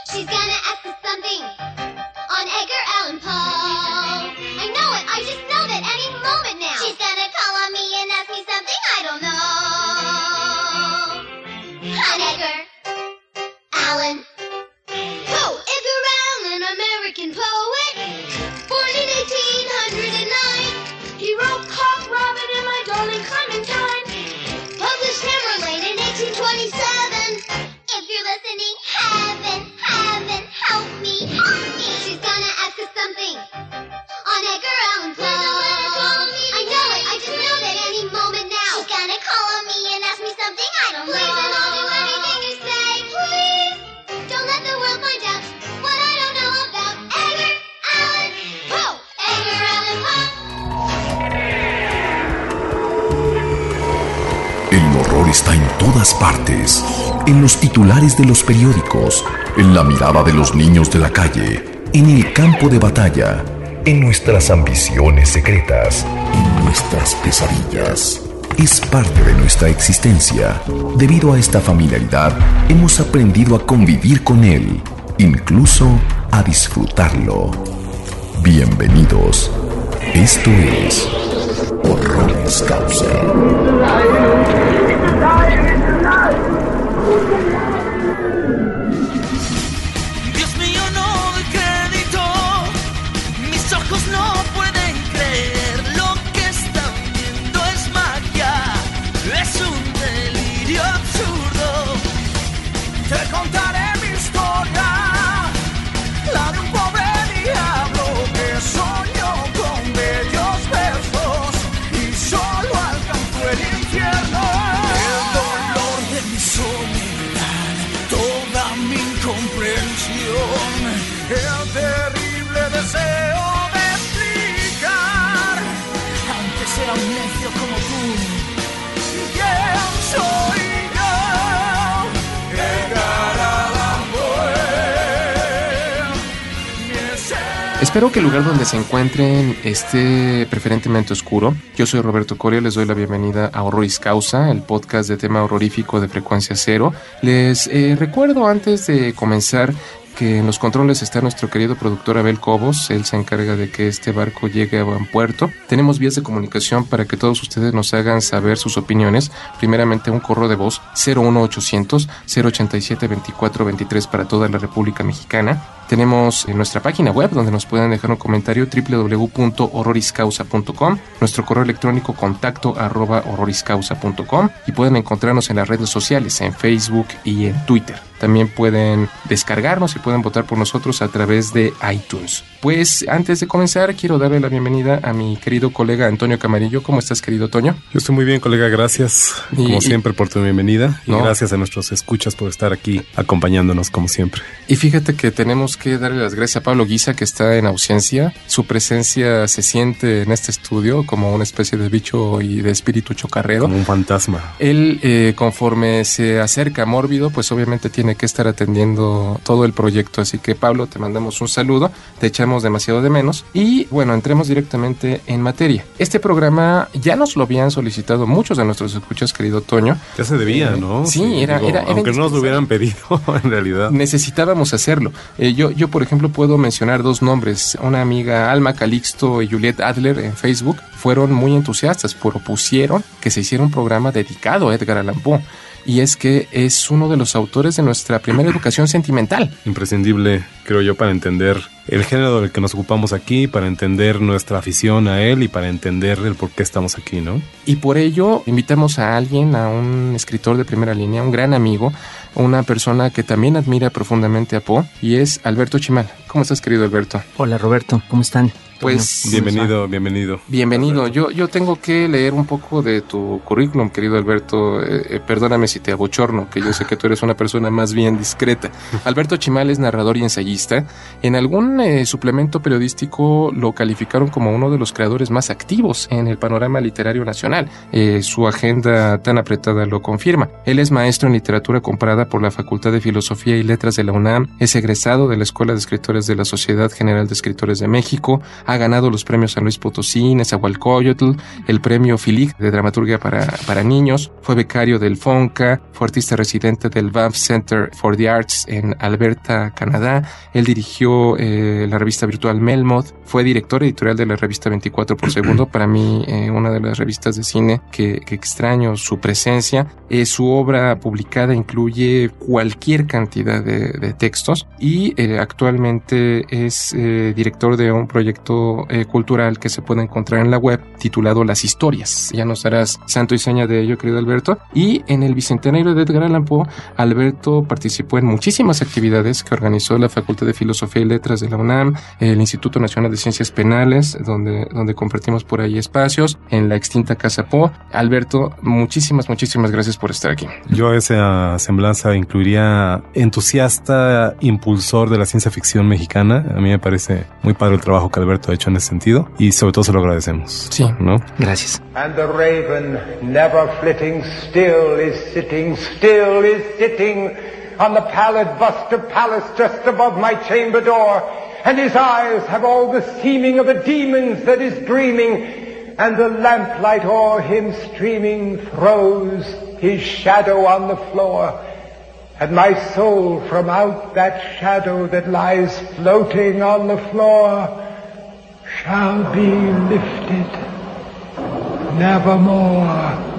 She's gonna ask us something on Edgar Allan Poe. I know it, I just know that any moment now. She's gonna call on me and ask me something I don't know. On Edgar Allan Poe. Edgar Allan, American poet, born in 1809. He wrote Cock Robin and My Darling Clementine. Published Tamerlane in 1827. If you're listening, heaven, heaven, help me, help me. She's gonna ask us something on Edgar Allan Poe. I know it, I just know that any moment now. She's gonna call on me and ask me something I don't know. Please, and I'll do anything you say. Please, don't let the world find out what I don't know about Edgar Allan Poe. Edgar Allan Poe. El horror está en todas partes, en los titulares de los periódicos, en la mirada de los niños de la calle, en el campo de batalla, en nuestras ambiciones secretas, en nuestras pesadillas. Es parte de nuestra existencia. Debido a esta familiaridad, hemos aprendido a convivir con él, incluso a disfrutarlo. Bienvenidos. Esto es Horroris Causa. Dios mío, no doy crédito. Mis ojos no pueden creer. Lo que están viendo es magia. Es un delirio absurdo. Te contaré mi historia. La de un pobre diablo que soñó con bellos versos y solo alcanzó el infierno. El dolor de mi soledad, toda mi incomprensión, el terrible deseo de explicar, aunque sea un necio como tú, ¿quién soy yo? Edgar Allan Poe. Espero que el lugar donde se encuentren esté preferentemente oscuro. Yo soy Roberto Coria, les doy la bienvenida a Horroris Causa, el podcast de tema horrorífico de Frecuencia Cero. Les recuerdo antes de comenzar que en los controles está nuestro querido productor Abel Cobos. Él se encarga de que este barco llegue a buen puerto. Tenemos vías de comunicación para que todos ustedes nos hagan saber sus opiniones. Primeramente un correo de voz 01800 087 2423 para toda la República Mexicana. Tenemos nuestra página web donde nos pueden dejar un comentario, www.horroriscausa.com, nuestro correo electrónico contacto@horroriscausa.com, y pueden encontrarnos en las redes sociales, en Facebook y en Twitter. También pueden descargarnos y pueden votar por nosotros a través de iTunes. Pues antes de comenzar, quiero darle la bienvenida a mi querido colega Antonio Camarillo. ¿Cómo estás, querido Toño? Yo estoy muy bien, colega, gracias como siempre por tu bienvenida y gracias a nuestros escuchas por estar aquí acompañándonos como siempre. Y fíjate que tenemos que darle las gracias a Pablo Guisa, que está en ausencia. Su presencia se siente en este estudio como una especie de bicho y de espíritu chocarrero. Como un fantasma. Él, conforme se acerca a Mórbido, pues obviamente tiene que estar atendiendo todo el proyecto. Así que, Pablo, te mandamos un saludo, te echamos demasiado de menos. Y bueno, entremos directamente en materia. Este programa ya nos lo habían solicitado muchos de nuestros escuchas, querido Toño. Ya se debía, ¿no? Sí, era aunque no nos lo hubieran pedido, en realidad. Necesitábamos hacerlo. Yo, por ejemplo, puedo mencionar dos nombres. Una amiga, Alma Calixto y Juliet Adler, en Facebook, fueron muy entusiastas, propusieron que se hiciera un programa dedicado a Edgar Allan Poe. Y es que es uno de los autores de nuestra primera educación sentimental. Imprescindible, creo yo, para entender el género del que nos ocupamos aquí, para entender nuestra afición a él y para entender el por qué estamos aquí, ¿no? Y por ello invitamos a alguien, a un escritor de primera línea, un gran amigo, una persona que también admira profundamente a Poe, y es Alberto Chimal. ¿Cómo estás, querido Alberto? Hola, Roberto, ¿cómo están? Pues bienvenido. Yo tengo que leer un poco de tu currículum, querido Alberto. Perdóname si te abochorno, que yo sé que tú eres una persona más bien discreta. Alberto Chimal es narrador y ensayista. En algún suplemento periodístico lo calificaron como uno de los creadores más activos en el panorama literario nacional. Su agenda tan apretada lo confirma. Él es maestro en literatura comparada por la Facultad de Filosofía y Letras de la UNAM. Es egresado de la Escuela de Escritores de la Sociedad General de Escritores de México. ha ganado los premios San Luis Potosí, Nezahualcóyotl, el premio Filic de dramaturgia para niños, fue becario del FONCA, fue artista residente del Banff Center for the Arts en Alberta, Canadá. Él dirigió la revista virtual Melmoth, fue director editorial de la revista 24 por segundo, para mí una de las revistas de cine que extraño su presencia. Su obra publicada incluye cualquier cantidad de textos y actualmente es director de un proyecto cultural que se puede encontrar en la web titulado Las Historias. Ya nos harás santo y seña de ello, querido Alberto. Y en el bicentenario de Edgar Allan Poe, Alberto participó en muchísimas actividades que organizó la Facultad de Filosofía y Letras de la UNAM, el Instituto Nacional de Ciencias Penales, donde compartimos por ahí espacios, en la extinta Casa Poe. Alberto, muchísimas gracias por estar aquí. Yo a esa semblanza incluiría entusiasta, impulsor de la ciencia ficción mexicana. A mí me parece muy padre el trabajo que Alberto ha hecho en ese sentido y sobre todo se lo agradecemos. Sí, ¿no? Gracias. And the raven, never flitting, still is sitting on the pallid bust of Pallas just above my chamber door, and his eyes have all the seeming of a demon's that is dreaming, and the lamplight o'er him streaming throws his shadow on the floor, and my soul from out that shadow that lies floating on the floor shall be lifted nevermore.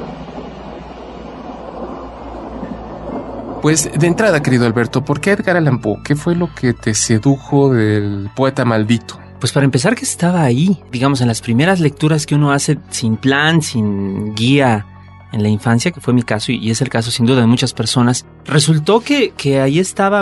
Pues de entrada, querido Alberto, ¿por qué Edgar Allan Poe? ¿Qué fue lo que te sedujo del poeta maldito? Pues para empezar que estaba ahí, digamos, en las primeras lecturas que uno hace sin plan, sin guía en la infancia, que fue mi caso y es el caso sin duda de muchas personas. Resultó que ahí estaba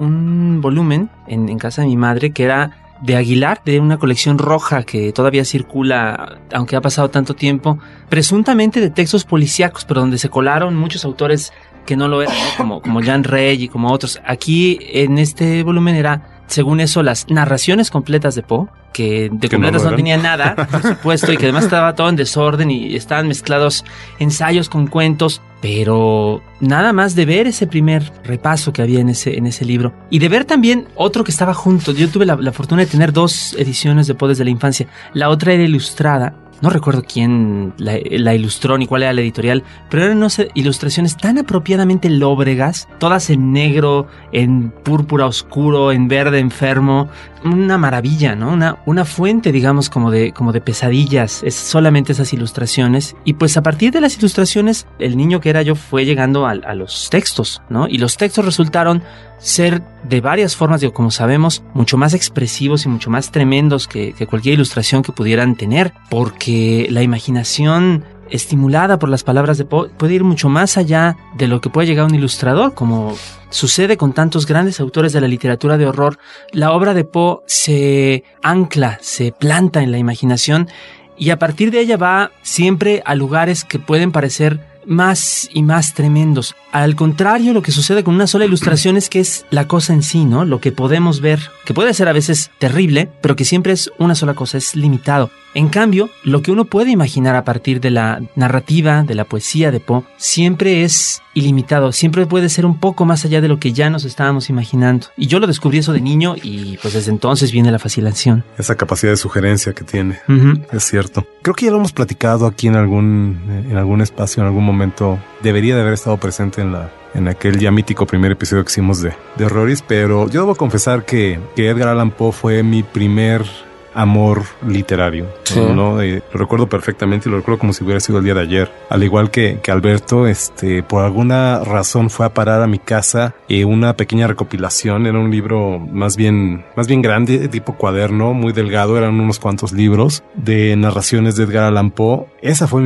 un volumen en casa de mi madre que era de Aguilar, de una colección roja que todavía circula, aunque ha pasado tanto tiempo, presuntamente de textos policíacos, pero donde se colaron muchos autores que no lo eran, ¿no? Como Jean Rey y como otros. Aquí en este volumen era, según eso, las narraciones completas de Poe, que de completas no tenía nada, por supuesto, y que además estaba todo en desorden y estaban mezclados ensayos con cuentos, pero nada más de ver ese primer repaso que había en ese libro y de ver también otro que estaba junto. Yo tuve la fortuna de tener 2 ediciones de Poe desde la infancia. La otra era ilustrada. No recuerdo quién la ilustró ni cuál era la editorial, pero eran unas ilustraciones tan apropiadamente lóbregas, todas en negro, en púrpura oscuro, en verde enfermo. Una maravilla, ¿no? Una fuente, digamos, como de pesadillas. Es solamente esas ilustraciones. Y pues a partir de las ilustraciones, el niño que era yo fue llegando a los textos, ¿no? Y los textos resultaron ser de varias formas, digo, como sabemos, mucho más expresivos y mucho más tremendos que cualquier ilustración que pudieran tener, porque la imaginación estimulada por las palabras de Poe puede ir mucho más allá de lo que puede llegar un ilustrador, como sucede con tantos grandes autores de la literatura de horror. La obra de Poe se ancla, se planta en la imaginación y a partir de ella va siempre a lugares que pueden parecer más y más tremendos. Al contrario, lo que sucede con una sola ilustración es que es la cosa en sí, ¿no? Lo que podemos ver, que puede ser a veces terrible, pero que siempre es una sola cosa, es limitado. En cambio, lo que uno puede imaginar a partir de la narrativa, de la poesía de Poe, siempre es ilimitado, siempre puede ser un poco más allá de lo que ya nos estábamos imaginando. Y yo lo descubrí eso de niño y pues desde entonces viene la fascinación. Esa capacidad de sugerencia que tiene, Es cierto. Creo que ya lo hemos platicado aquí en algún espacio, en algún momento. Debería de haber estado presente en aquel ya mítico primer episodio que hicimos de Horroris, pero yo debo confesar que Edgar Allan Poe fue mi primer amor literario, sí. ¿No? Lo recuerdo perfectamente y lo recuerdo como si hubiera sido el día de ayer. Al igual que Alberto, por alguna razón fue a parar a mi casa una pequeña recopilación. Era un libro más bien grande, tipo cuaderno, muy delgado. Eran unos cuantos libros de narraciones de Edgar Allan Poe. Esa fue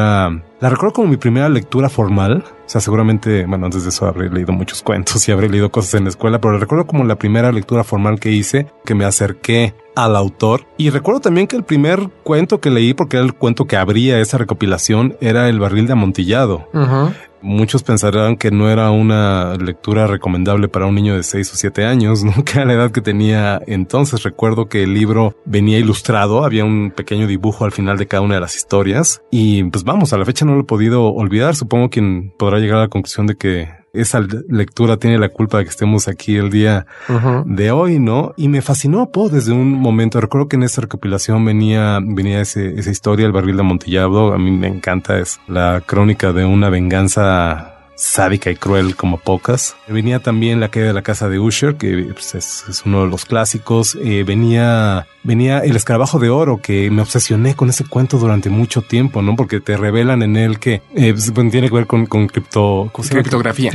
la recuerdo como mi primera lectura formal. O sea, seguramente, bueno, antes de eso habré leído muchos cuentos y habré leído cosas en la escuela, pero recuerdo como la primera lectura formal que hice, que me acerqué al autor. Y recuerdo también que el primer cuento que leí, porque era el cuento que abría esa recopilación, era El barril de amontillado. Uh-huh. Muchos pensarán que no era una lectura recomendable para un niño de 6 o 7 años, ¿no? Que era la edad que tenía entonces. Recuerdo que el libro venía ilustrado, había un pequeño dibujo al final de cada una de las historias. Y pues vamos, a la fecha no lo he podido olvidar. Supongo quien podrá llegar a la conclusión de que esa lectura tiene la culpa de que estemos aquí el día de hoy, ¿no? Y me fascinó Poe desde un momento. Recuerdo que en esa recopilación venía esa historia, El barril de Amontillado. A mí me encanta, es la crónica de una venganza sádica y cruel como pocas. Venía también La caída de la casa de Usher, que pues, es uno de los clásicos. Venía El escarabajo de oro, que me obsesioné con ese cuento durante mucho tiempo, ¿no? Porque te revelan en él que tiene que ver con criptografía.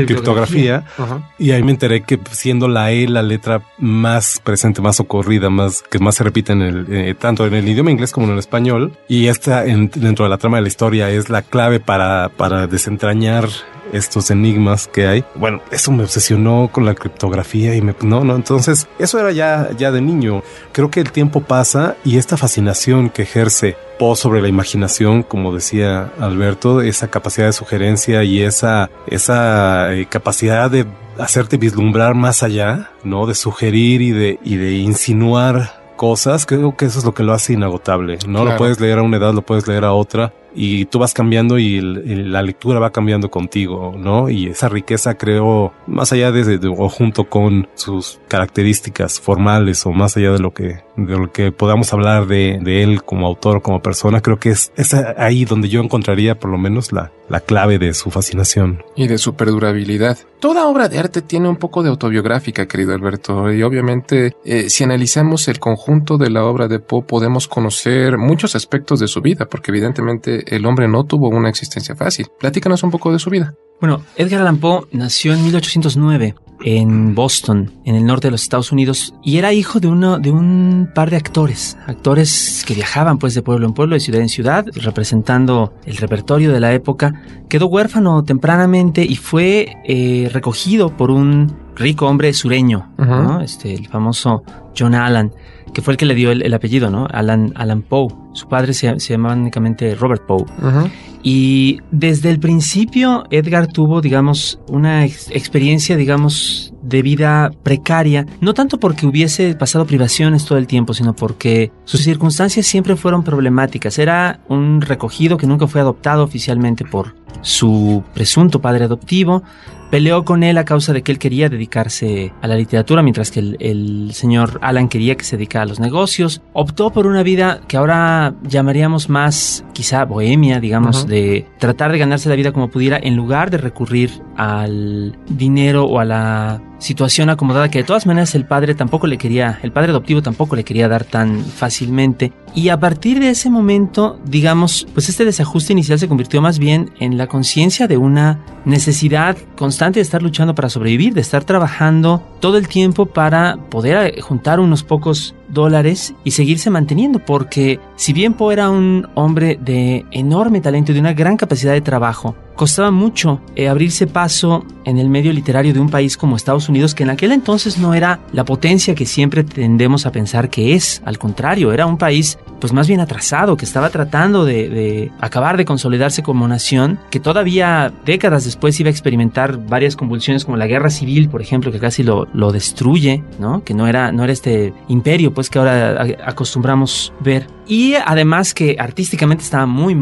Y ahí me enteré que siendo la E la letra más presente, más ocurrida, que más se repite en tanto en el idioma inglés como en el español. Y esta dentro de la trama de la historia es la clave para desentrañar estos enigmas que hay. Bueno, eso me obsesionó con la criptografía y entonces eso era ya de niño. Creo que el tiempo pasa y esta fascinación que ejerce Poe sobre la imaginación, como decía Alberto, esa capacidad de sugerencia y esa capacidad de hacerte vislumbrar más allá, ¿no? De sugerir y de insinuar cosas, creo que eso es lo que lo hace inagotable, ¿no? Claro. Lo puedes leer a una edad, lo puedes leer a otra, y tú vas cambiando y la lectura va cambiando contigo, ¿no? Y esa riqueza, creo, más allá o junto con sus características formales o más allá de lo que podamos hablar de él como autor, como persona, creo que es ahí donde yo encontraría por lo menos la clave de su fascinación. Y de su perdurabilidad. Toda obra de arte tiene un poco de autobiográfica, querido Alberto, y obviamente si analizamos el conjunto de la obra de Poe podemos conocer muchos aspectos de su vida, porque evidentemente el hombre no tuvo una existencia fácil. Platícanos un poco de su vida. Bueno, Edgar Allan Poe nació en 1809 en Boston, en el norte de los Estados Unidos, y era hijo de un par de actores que viajaban pues de pueblo en pueblo, de ciudad en ciudad, representando el repertorio de la época. Quedó huérfano tempranamente y fue recogido por un rico hombre sureño, ¿no? El famoso John Allan, que fue el que le dio el apellido, ¿no? Allan Poe. Su padre se llamaba únicamente Robert Poe. Y desde el principio Edgar tuvo, digamos, una experiencia, digamos, de vida precaria, no tanto porque hubiese pasado privaciones todo el tiempo, sino porque sus circunstancias siempre fueron problemáticas. Era un recogido que nunca fue adoptado oficialmente por su presunto padre adoptivo. Peleó con él a causa de que él quería dedicarse a la literatura, mientras que el señor Allan quería que se dedicara a los negocios. Optó por una vida que ahora llamaríamos más, quizá bohemia, digamos, de tratar de ganarse la vida como pudiera, en lugar de recurrir al dinero o a la situación acomodada que de todas maneras el padre adoptivo tampoco le quería dar tan fácilmente. Y a partir de ese momento, digamos, pues este desajuste inicial se convirtió más bien en la conciencia de una necesidad constante de estar luchando para sobrevivir, de estar trabajando todo el tiempo para poder juntar unos pocos dólares y seguirse manteniendo, porque si bien Poe era un hombre de enorme talento y de una gran capacidad de trabajo, costaba mucho abrirse paso en el medio literario de un país como Estados Unidos, que en aquel entonces no era la potencia que siempre tendemos a pensar que es. Al contrario, era un país pues más bien atrasado, que estaba tratando de acabar de consolidarse como nación, que todavía décadas después iba a experimentar varias convulsiones como la guerra civil, por ejemplo, que casi lo destruye, ¿no? Que no era este imperio pues que ahora acostumbramos ver. Y además que artísticamente estaba muy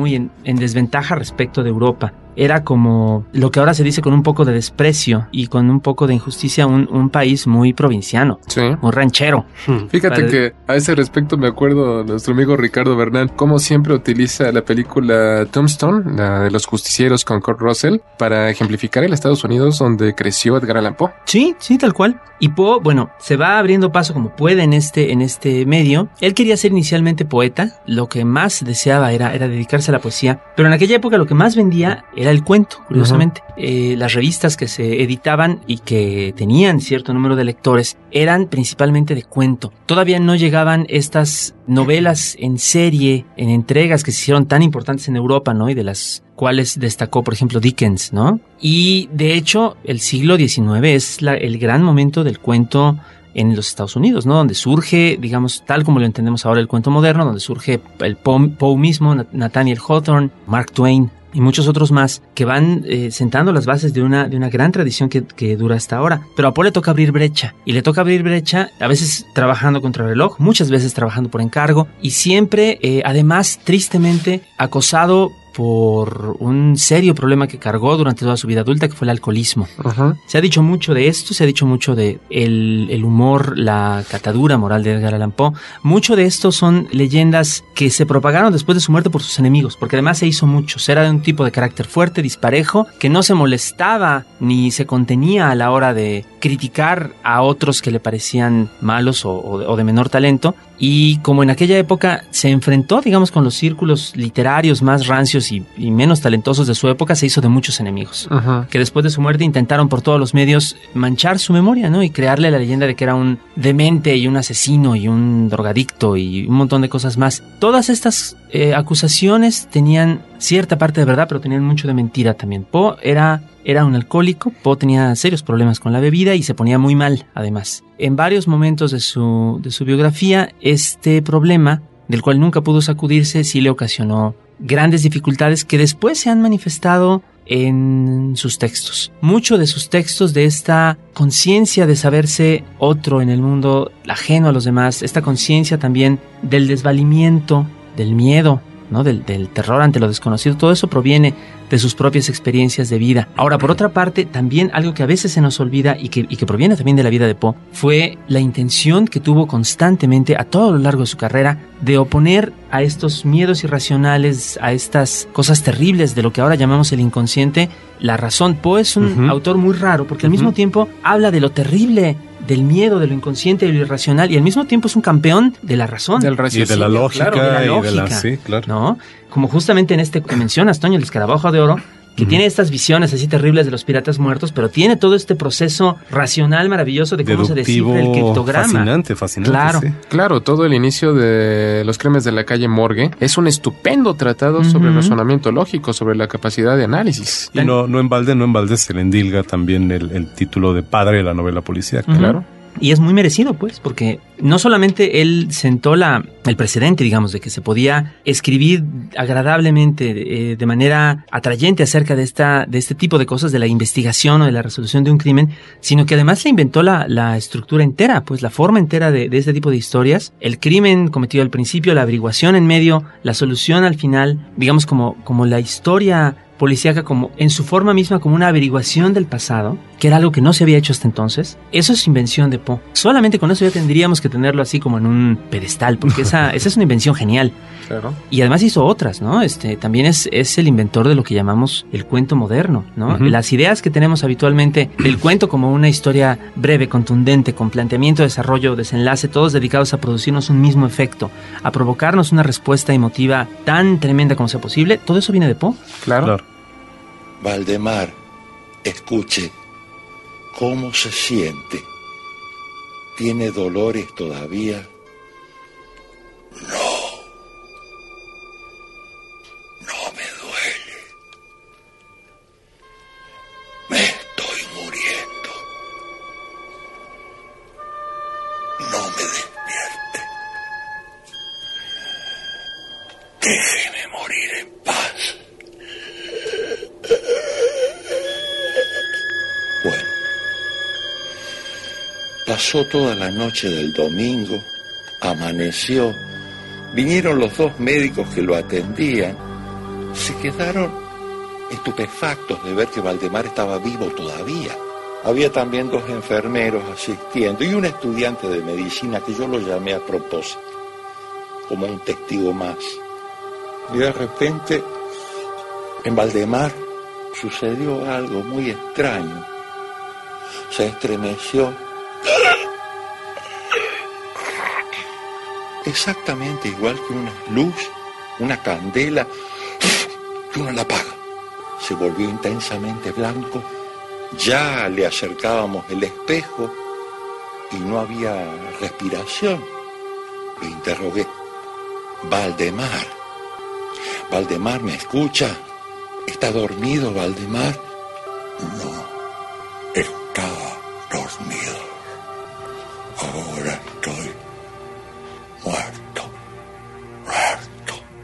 en desventaja respecto de Europa. Era como lo que ahora se dice con un poco de desprecio y con un poco de injusticia, un país muy provinciano, sí, muy ranchero. Fíjate que a ese respecto me acuerdo nuestro amigo Ricardo Bernal, como siempre utiliza la película Tombstone, la de los justicieros con Kurt Russell, para ejemplificar el Estados Unidos donde creció Edgar Allan Poe. Sí, tal cual. Y Poe, bueno, se va abriendo paso como puede en este medio. Él quería ser inicialmente poeta, lo que más deseaba era dedicarse a la poesía, pero en aquella época lo que más vendía era el cuento, curiosamente. Las revistas que se editaban y que tenían cierto número de lectores eran principalmente de cuento. Todavía no llegaban estas novelas en serie, en entregas que se hicieron tan importantes en Europa, ¿no? Y de las cuales destacó, por ejemplo, Dickens, ¿no? Y de hecho, el siglo XIX es el gran momento del cuento en los Estados Unidos, ¿no? Donde surge, digamos, tal como lo entendemos ahora el cuento moderno, donde surge el Poe mismo, Nathaniel Hawthorne, Mark Twain y muchos otros más que van sentando las bases de una gran tradición que dura hasta ahora. Pero a Poe le toca abrir brecha, y le toca abrir brecha a veces trabajando contra reloj, muchas veces trabajando por encargo, y siempre, además, tristemente acosado por un serio problema que cargó durante toda su vida adulta, que fue el alcoholismo. Ajá. Se ha dicho mucho de esto, se ha dicho mucho de el humor, la catadura moral de Edgar Allan Poe. Mucho de esto son leyendas que se propagaron después de su muerte por sus enemigos, porque además se hizo muchos. Era de un tipo de carácter fuerte, disparejo, que no se molestaba ni se contenía a la hora de criticar a otros que le parecían malos o de menor talento. Y como en aquella época se enfrentó, digamos, con los círculos literarios más rancios y menos talentosos de su época, se hizo de muchos enemigos. Ajá. Que después de su muerte intentaron por todos los medios manchar su memoria, ¿no? Y crearle la leyenda de que era un demente y un asesino y un drogadicto y un montón de cosas más. Todas estas acusaciones tenían cierta parte de verdad, pero tenían mucho de mentira también. Poe era un alcohólico, Poe tenía serios problemas con la bebida y se ponía muy mal, además. En varios momentos de su biografía, este problema, del cual nunca pudo sacudirse, sí le ocasionó grandes dificultades que después se han manifestado en sus textos. Mucho de sus textos, de esta conciencia de saberse otro en el mundo, ajeno a los demás, esta conciencia también del desvalimiento, del miedo, ¿no? Del terror ante lo desconocido, todo eso proviene de sus propias experiencias de vida. Ahora, por otra parte, también algo que a veces se nos olvida y que proviene también de la vida de Poe, fue la intención que tuvo constantemente a todo lo largo de su carrera de oponer a estos miedos irracionales, a estas cosas terribles de lo que ahora llamamos el inconsciente, la razón. Poe es un autor muy raro porque al mismo tiempo habla de lo terrible, del miedo, de lo inconsciente, de lo irracional, y al mismo tiempo es un campeón de la razón. Del Y raciocinio. de la lógica, Claro, de la y de la... lógica, Sí, claro. ¿no? Como justamente en este que mencionas, Toño, el escarabajo de oro, que tiene estas visiones así terribles de los piratas muertos, pero tiene todo este proceso racional maravilloso de cómo se Deductivo, descifra el criptograma. Fascinante. Claro. Sí. Claro, todo el inicio de Los Crímenes de la Calle Morgue es un estupendo tratado sobre el razonamiento lógico, sobre la capacidad de análisis. Y no en balde se le endilga también el título de padre de la novela policíaca. Claro. Y es muy merecido, pues, porque no solamente él sentó el precedente, digamos, de que se podía escribir agradablemente, de manera atrayente acerca de este tipo de cosas, de la investigación o de la resolución de un crimen, sino que además le inventó la estructura entera, pues la forma entera de este tipo de historias, el crimen cometido al principio, la averiguación en medio, la solución al final, digamos como la historia policíaca, como en su forma misma, como una averiguación del pasado, que era algo que no se había hecho hasta entonces. Eso es invención de Poe. Solamente con eso ya tendríamos que tenerlo así como en un pedestal, porque esa es una invención genial. Claro. Y además hizo otras, ¿no? También es el inventor de lo que llamamos el cuento moderno, ¿no? Las ideas que tenemos habitualmente del cuento como una historia breve, contundente, con planteamiento, desarrollo, desenlace, todos dedicados a producirnos un mismo efecto, a provocarnos una respuesta emotiva tan tremenda como sea posible, todo eso viene de Poe. Claro. Valdemar, escuche, ¿cómo se siente? ¿Tiene dolores todavía? No me duele. Me estoy muriendo. No me despierte. Déjeme morir en paz. Bueno, pasó toda la noche del domingo, amaneció, vinieron los dos médicos que lo atendían, se quedaron estupefactos de ver que Valdemar estaba vivo todavía. Había también dos enfermeros asistiendo y un estudiante de medicina que yo lo llamé a propósito, como un testigo más. Y de repente, en Valdemar sucedió algo muy extraño. Se estremeció. Exactamente igual que una luz, una candela, y uno la apaga. Se volvió intensamente blanco. Ya le acercábamos el espejo y no había respiración. Le interrogué: Valdemar, Valdemar, ¿me escucha? ¿Está dormido, Valdemar? No, estaba dormido. Ahora estoy muerto.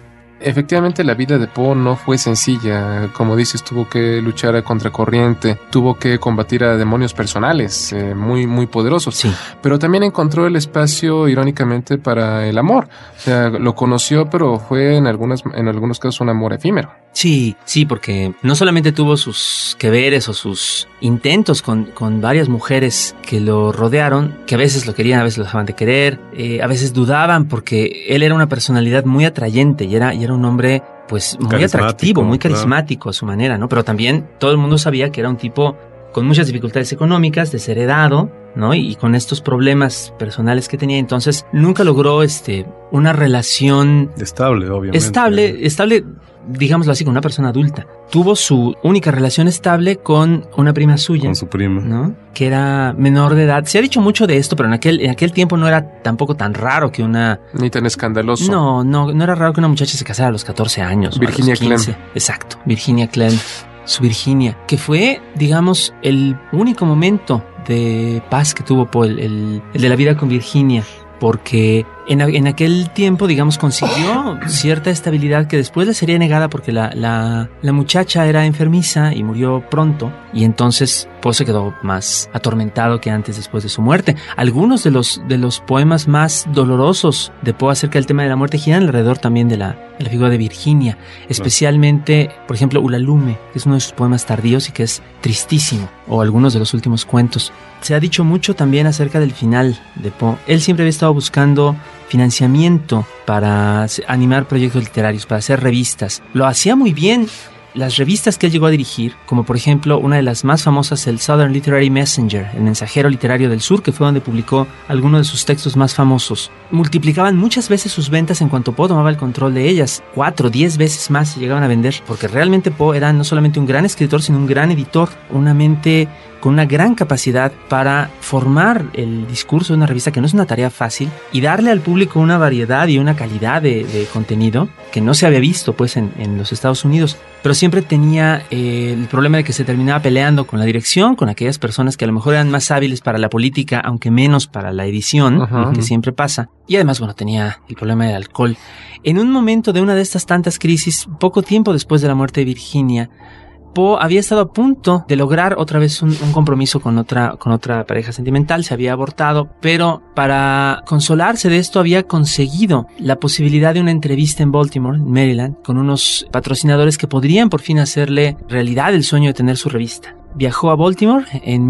efectivamente la vida de Poe no fue sencilla. Como dices, tuvo que luchar a contracorriente, tuvo que combatir a demonios personales muy, muy poderosos. Sí. Pero también encontró el espacio, irónicamente, para el amor. O sea, lo conoció, pero fue en algunos casos un amor efímero. Sí, porque no solamente tuvo sus que veres o sus intentos con varias mujeres que lo rodearon, que a veces lo querían, a veces lo dejaban de querer, a veces dudaban porque él era una personalidad muy atrayente y era un hombre pues muy atractivo, muy carismático a su manera, ¿no? Pero también todo el mundo sabía que era un tipo con muchas dificultades económicas, desheredado, ¿no? Y con estos problemas personales que tenía, entonces nunca logró una relación estable, obviamente. Estable, digámoslo así, con una persona adulta. Tuvo su única relación estable con una prima suya. Con su prima. ¿No? Que era menor de edad. Se ha dicho mucho de esto, pero en aquel tiempo no era tampoco tan raro que una... Ni tan escandaloso. No era raro que una muchacha se casara a los 14 años. Virginia Clem. Exacto, Virginia Clem. Su Virginia, que fue, digamos, el único momento de paz que tuvo Poe, el de la vida con Virginia, porque en aquel tiempo, digamos, consiguió cierta estabilidad que después le sería negada porque la muchacha era enfermiza y murió pronto, y entonces Poe se quedó más atormentado que antes después de su muerte. Algunos de los poemas más dolorosos de Poe acerca del tema de la muerte giran alrededor también de la figura de Virginia, especialmente, por ejemplo, Ulalume, que es uno de sus poemas tardíos y que es tristísimo, o algunos de los últimos cuentos. Se ha dicho mucho también acerca del final de Poe. Él siempre había estado buscando financiamiento para animar proyectos literarios, para hacer revistas. Lo hacía muy bien. Las revistas que él llegó a dirigir, como por ejemplo una de las más famosas, el Southern Literary Messenger, el mensajero literario del sur, que fue donde publicó algunos de sus textos más famosos, multiplicaban muchas veces sus ventas en cuanto Poe tomaba el control de ellas. 4, 10 veces más se llegaban a vender, porque realmente Poe era no solamente un gran escritor, sino un gran editor, una mente con una gran capacidad para formar el discurso de una revista, que no es una tarea fácil, y darle al público una variedad y una calidad de contenido que no se había visto pues en los Estados Unidos. Pero siempre tenía el problema de que se terminaba peleando con la dirección, con aquellas personas que a lo mejor eran más hábiles para la política, aunque menos para la edición, que siempre pasa. Y además, bueno, tenía el problema del alcohol. En un momento de una de estas tantas crisis, poco tiempo después de la muerte de Virginia, Poe había estado a punto de lograr otra vez un compromiso con otra pareja sentimental, se había abortado, pero para consolarse de esto había conseguido la posibilidad de una entrevista en Baltimore, en Maryland, con unos patrocinadores que podrían por fin hacerle realidad el sueño de tener su revista. Viajó a Baltimore en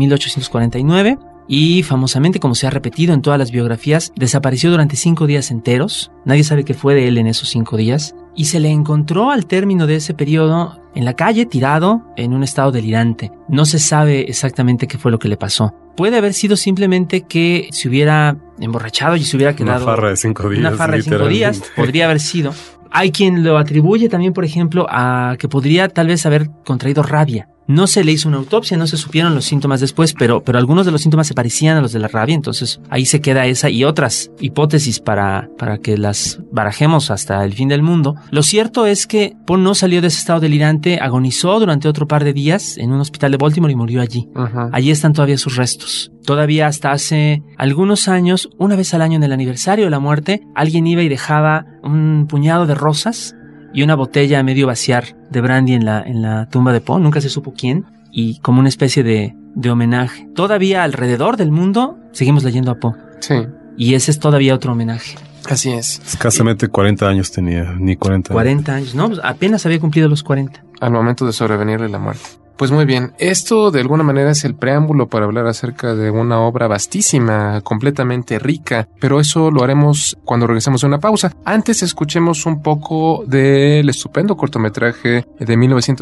1849 y famosamente, como se ha repetido en todas las biografías, desapareció durante 5 días enteros. Nadie sabe qué fue de él en esos 5 días. Y se le encontró al término de ese periodo en la calle, tirado, en un estado delirante. No se sabe exactamente qué fue lo que le pasó. Puede haber sido simplemente que se hubiera emborrachado y se hubiera quedado... Una farra de 5 días. Una farra de 5 días, podría haber sido. Hay quien lo atribuye también, por ejemplo, a que podría tal vez haber contraído rabia. No se le hizo una autopsia, no se supieron los síntomas después, pero algunos de los síntomas se parecían a los de la rabia, entonces ahí se queda esa y otras hipótesis para que las barajemos hasta el fin del mundo. Lo cierto es que Poe no salió de ese estado delirante, agonizó durante otro par de días en un hospital de Baltimore y murió allí. Allí están todavía sus restos. Todavía hasta hace algunos años, una vez al año en el aniversario de la muerte, alguien iba y dejaba un puñado de rosas y una botella a medio vaciar de brandy en la tumba de Poe, nunca se supo quién, y como una especie de homenaje. Todavía alrededor del mundo seguimos leyendo a Poe. Sí. Y ese es todavía otro homenaje. Así es. Escasamente 40 años tenía, ni 40 años. 40 años, no, pues apenas había cumplido los 40. Al momento de sobrevenirle la muerte. Pues muy bien, esto de alguna manera es el preámbulo para hablar acerca de una obra vastísima, completamente rica, pero eso lo haremos cuando regresemos a una pausa. Antes escuchemos un poco del estupendo cortometraje de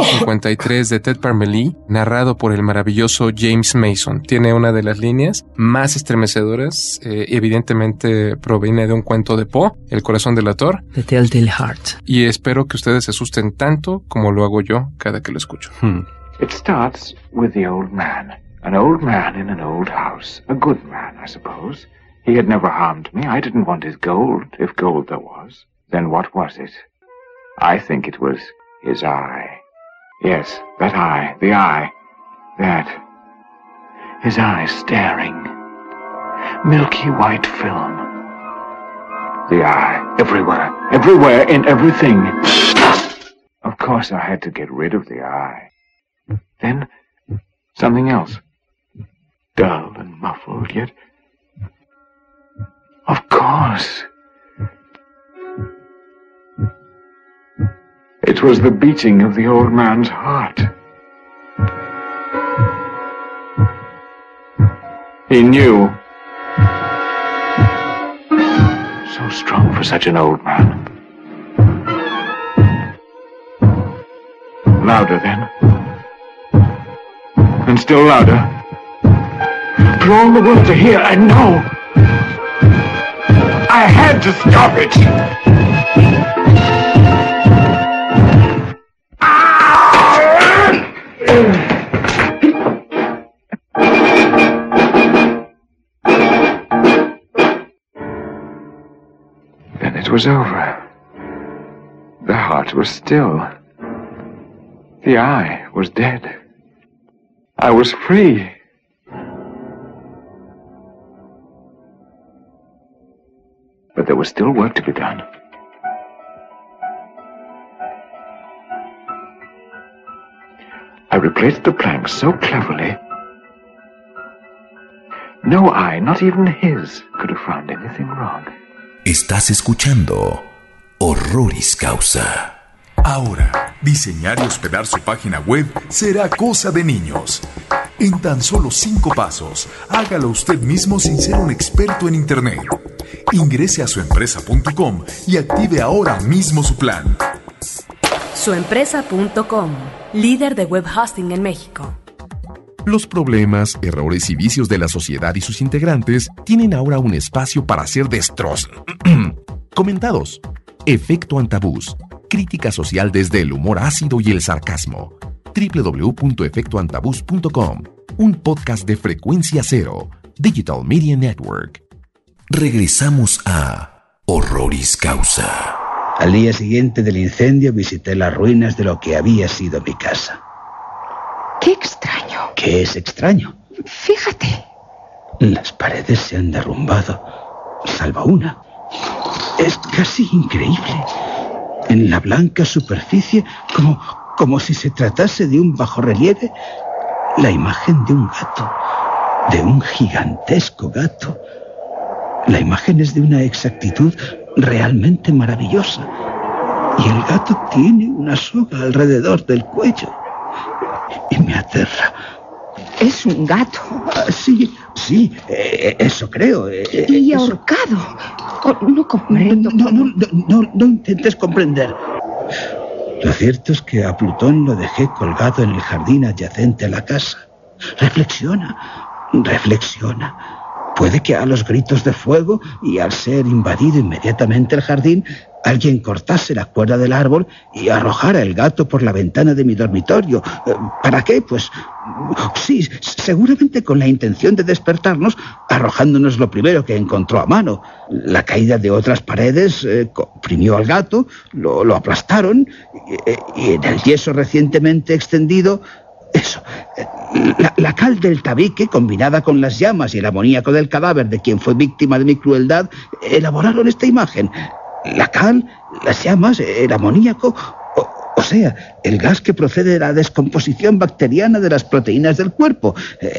1953 de Ted Parmelee, narrado por el maravilloso James Mason. Tiene una de las líneas más estremecedoras, evidentemente proviene de un cuento de Poe, El corazón delator. The Telltale Heart. Y espero que ustedes se asusten tanto como lo hago yo cada que lo escucho. It starts with the old man. An old man in an old house. A good man, I suppose. He had never harmed me. I didn't want his gold, if gold there was. Then what was it? I think it was his eye. Yes, that eye. The eye. That. His eye staring. Milky white film. The eye. Everywhere. Everywhere, in everything. Of course I had to get rid of the eye. Then, something else. Dull and muffled, yet... Of course. It was the beating of the old man's heart. He knew. So strong for such an old man. Louder then. And still louder. For all the world to hear and know. I had to stop it. Then it was over. The heart was still. The eye was dead. I was free. But there was still work to be done. I replaced the planks so cleverly. No eye, not even his, could have found anything wrong. Estás escuchando Horroris Causa. Ahora, diseñar y hospedar su página web será cosa de niños. En tan solo 5 pasos, hágalo usted mismo sin ser un experto en Internet. Ingrese a suempresa.com y active ahora mismo su plan. Suempresa.com, líder de web hosting en México. Los problemas, errores y vicios de la sociedad y sus integrantes tienen ahora un espacio para ser comentados. Efecto Antabús. Crítica social desde el humor ácido y el sarcasmo. www.efectoantabús.com. Un podcast de Frecuencia Cero, Digital Media Network. Regresamos a Horroris Causa. Al día siguiente del incendio visité las ruinas de lo que había sido mi casa. ¡Qué extraño! ¿Qué es extraño? Fíjate. Las paredes se han derrumbado, salvo una. Es casi increíble. En la blanca superficie, como si se tratase de un bajorrelieve, la imagen de un gato, de un gigantesco gato. La imagen es de una exactitud realmente maravillosa. Y el gato tiene una soga alrededor del cuello. Y me aterra. Es un gato. Sí, eso creo. Y ahorcado. No comprendo. No intentes comprender. Lo cierto es que a Plutón lo dejé colgado en el jardín adyacente a la casa. Reflexiona. Puede que a los gritos de fuego y al ser invadido inmediatamente el jardín, alguien cortase la cuerda del árbol y arrojara el gato por la ventana de mi dormitorio. ¿Para qué? Pues sí, seguramente con la intención de despertarnos, arrojándonos lo primero que encontró a mano. La caída de otras paredes comprimió al gato, lo aplastaron y en el yeso recientemente extendido... Eso, la cal del tabique combinada con las llamas y el amoníaco del cadáver de quien fue víctima de mi crueldad elaboraron esta imagen. La cal, las llamas, el amoníaco, o sea, el gas que procede de la descomposición bacteriana de las proteínas del cuerpo.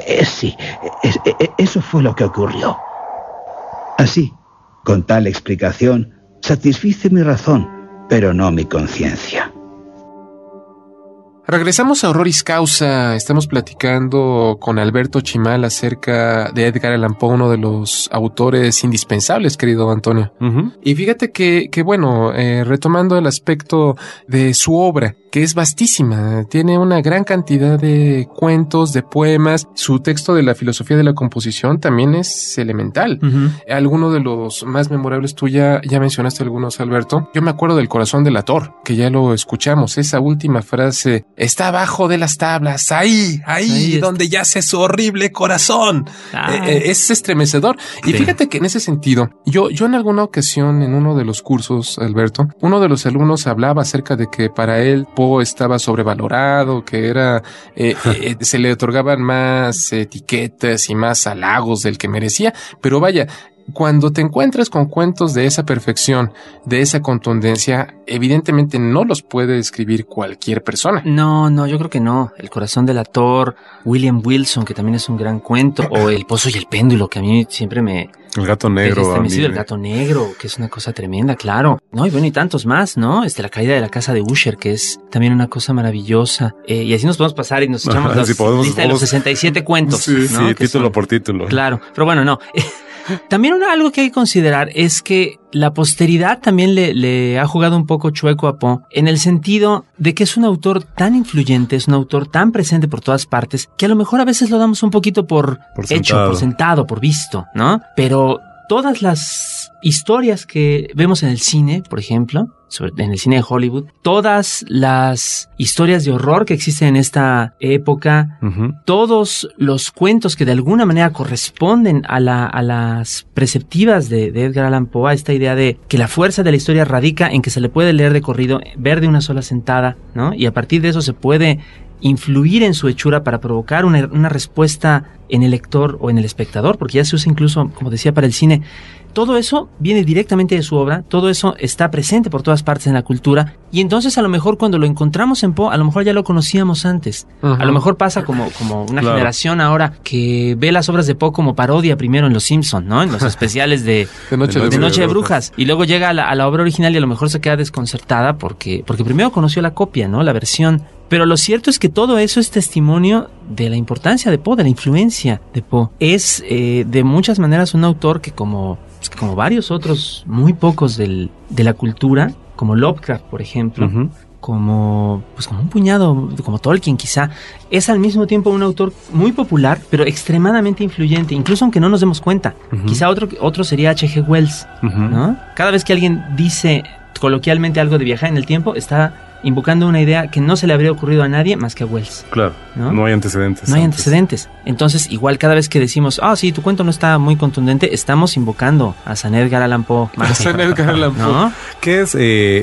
Eso fue lo que ocurrió. Así, con tal explicación, satisfice mi razón, pero no mi conciencia. Regresamos a Horroris Causa. Estamos platicando con Alberto Chimal acerca de Edgar Allan Poe, uno de los autores indispensables, querido Antonio. Uh-huh. Y fíjate que bueno, retomando el aspecto de su obra, que es vastísima, tiene una gran cantidad de cuentos, de poemas. Su texto de la filosofía de la composición también es elemental. Uh-huh. Alguno de los más memorables, tú ya mencionaste algunos, Alberto. Yo me acuerdo del Corazón delator, que ya lo escuchamos, esa última frase: está abajo de las tablas, ahí donde yace su horrible corazón. Es estremecedor. Sí. Y fíjate que en ese sentido, yo en alguna ocasión, en uno de los cursos, Alberto, uno de los alumnos hablaba acerca de que para él Poe estaba sobrevalorado, que era se le otorgaban más etiquetas y más halagos del que merecía, pero vaya, cuando te encuentras con cuentos de esa perfección, de esa contundencia, evidentemente no los puede escribir cualquier persona. No, yo creo que no. El corazón del actor, William Wilson, que también es un gran cuento, o El pozo y el péndulo, que a mí siempre me... El gato negro. El gato negro, que es una cosa tremenda, claro. No, y bueno, y tantos más, ¿no? La caída de la casa de Usher, que es también una cosa maravillosa. Y así nos podemos pasar y nos echamos la lista de los 67 cuentos. Sí, ¿no? sí, título por título. Claro, pero bueno, no. También algo que hay que considerar es que la posteridad también le ha jugado un poco chueco a Poe, en el sentido de que es un autor tan influyente, es un autor tan presente por todas partes, que a lo mejor a veces lo damos un poquito por hecho, por sentado, por visto, ¿no? Pero todas las historias que vemos en el cine, por ejemplo, en el cine de Hollywood, todas las historias de horror que existen en esta época, todos los cuentos que de alguna manera corresponden a las preceptivas de Edgar Allan Poe, a esta idea de que la fuerza de la historia radica en que se le puede leer de corrido, ver de una sola sentada, ¿no? Y a partir de eso se puede influir en su hechura para provocar una respuesta en el lector o en el espectador, porque ya se usa incluso, como decía, para el cine. Todo eso viene directamente de su obra, todo eso está presente por todas partes en la cultura, y entonces a lo mejor cuando lo encontramos en Poe, a lo mejor ya lo conocíamos antes. A lo mejor pasa como una generación ahora que ve las obras de Poe como parodia primero en Los Simpson, ¿no? En los especiales de Noche de Brujas. Y luego llega a la obra original y a lo mejor se queda desconcertada porque primero conoció la copia, ¿no? La versión. Pero lo cierto es que todo eso es testimonio de la importancia de Poe, de la influencia de Poe. Es de muchas maneras un autor que como varios otros, muy pocos de la cultura, como Lovecraft, por ejemplo, como un puñado, como Tolkien quizá, es al mismo tiempo un autor muy popular, pero extremadamente influyente, incluso aunque no nos demos cuenta. Quizá otro sería H.G. Wells, ¿no? Cada vez que alguien dice coloquialmente algo de viajar en el tiempo, está invocando una idea que no se le habría ocurrido a nadie más que a Wells. Claro, no hay antecedentes. No hay antecedentes. Entonces, igual cada vez que decimos, sí, tu cuento no está muy contundente, estamos invocando a San Edgar Allan Poe. A San Edgar Allan Poe. ¿No? ¿Qué es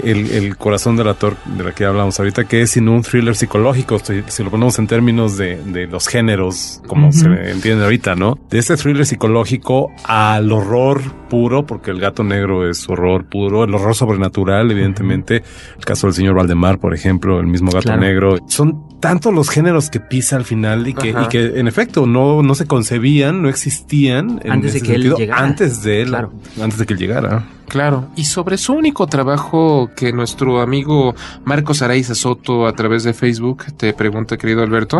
el corazón del actor de la que hablamos ahorita? Que es sino un thriller psicológico, si lo ponemos en términos de los géneros, como se entiende ahorita, ¿no? De ese thriller psicológico al horror puro, porque El gato negro es horror puro, el horror sobrenatural, evidentemente. El caso del señor Valdemar, por ejemplo, el mismo gato negro. Son tantos los géneros que pisa al final y que en efecto no se concebían, no existían antes de que él llegara. Antes de que él llegara. Claro, y sobre su único trabajo que nuestro amigo Marcos Araiza Soto a través de Facebook te pregunta, querido Alberto,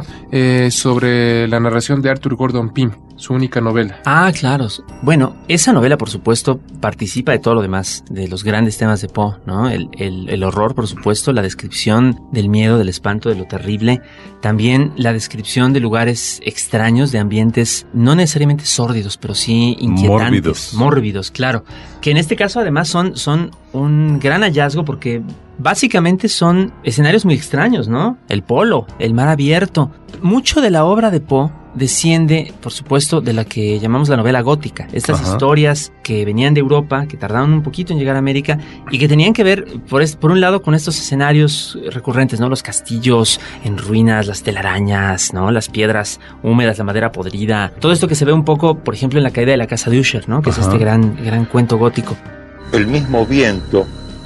sobre la narración de Arthur Gordon Pym, su única novela. Claro. Bueno, esa novela, por supuesto, participa de todo lo demás, de los grandes temas de Poe, ¿no? El horror, por supuesto, la descripción del miedo, del espanto, de lo terrible, también la descripción de lugares extraños, de ambientes no necesariamente sórdidos, pero sí inquietantes. Mórbidos, claro. Que en este caso además son un gran hallazgo porque básicamente son escenarios muy extraños, ¿no? El polo, el mar abierto. Mucho de la obra de Poe desciende, por supuesto, de la que llamamos la novela gótica. Estas historias que venían de Europa, que tardaron un poquito en llegar a América y que tenían que ver, por un lado, con estos escenarios recurrentes, ¿no? Los castillos en ruinas, las telarañas, ¿no? Las piedras húmedas, la madera podrida. Todo esto que se ve un poco, por ejemplo, en La caída de la casa de Usher, ¿no? Que es este gran cuento gótico. El mismo viento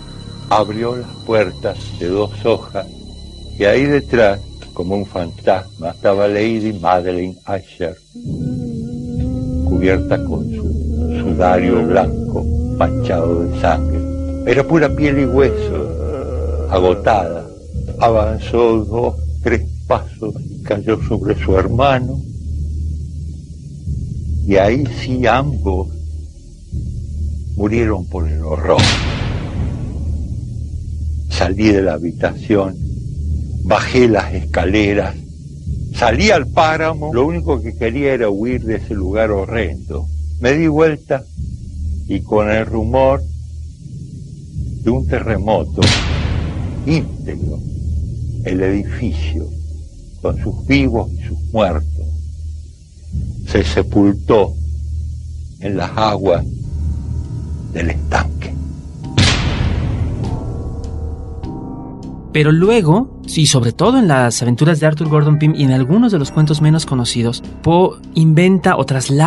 abrió las puertas de dos hojas y ahí detrás, como un fantasma, estaba Lady Madeline Usher, cubierta con su sudario blanco manchado de sangre. Era pura piel y hueso, agotada. Avanzó 2, 3 pasos y cayó sobre su hermano. Y ahí sí ambos murieron por el horror. Salí de la habitación, bajé las escaleras, salí al páramo, lo único que quería era huir de ese lugar horrendo. Me di vuelta y con el rumor de un terremoto íntegro, el edificio, con sus vivos y sus muertos, se sepultó en las aguas del estanque. Pero luego, y sobre todo en las aventuras de Arthur Gordon Pym y en algunos de los cuentos menos conocidos, Poe inventa o traslada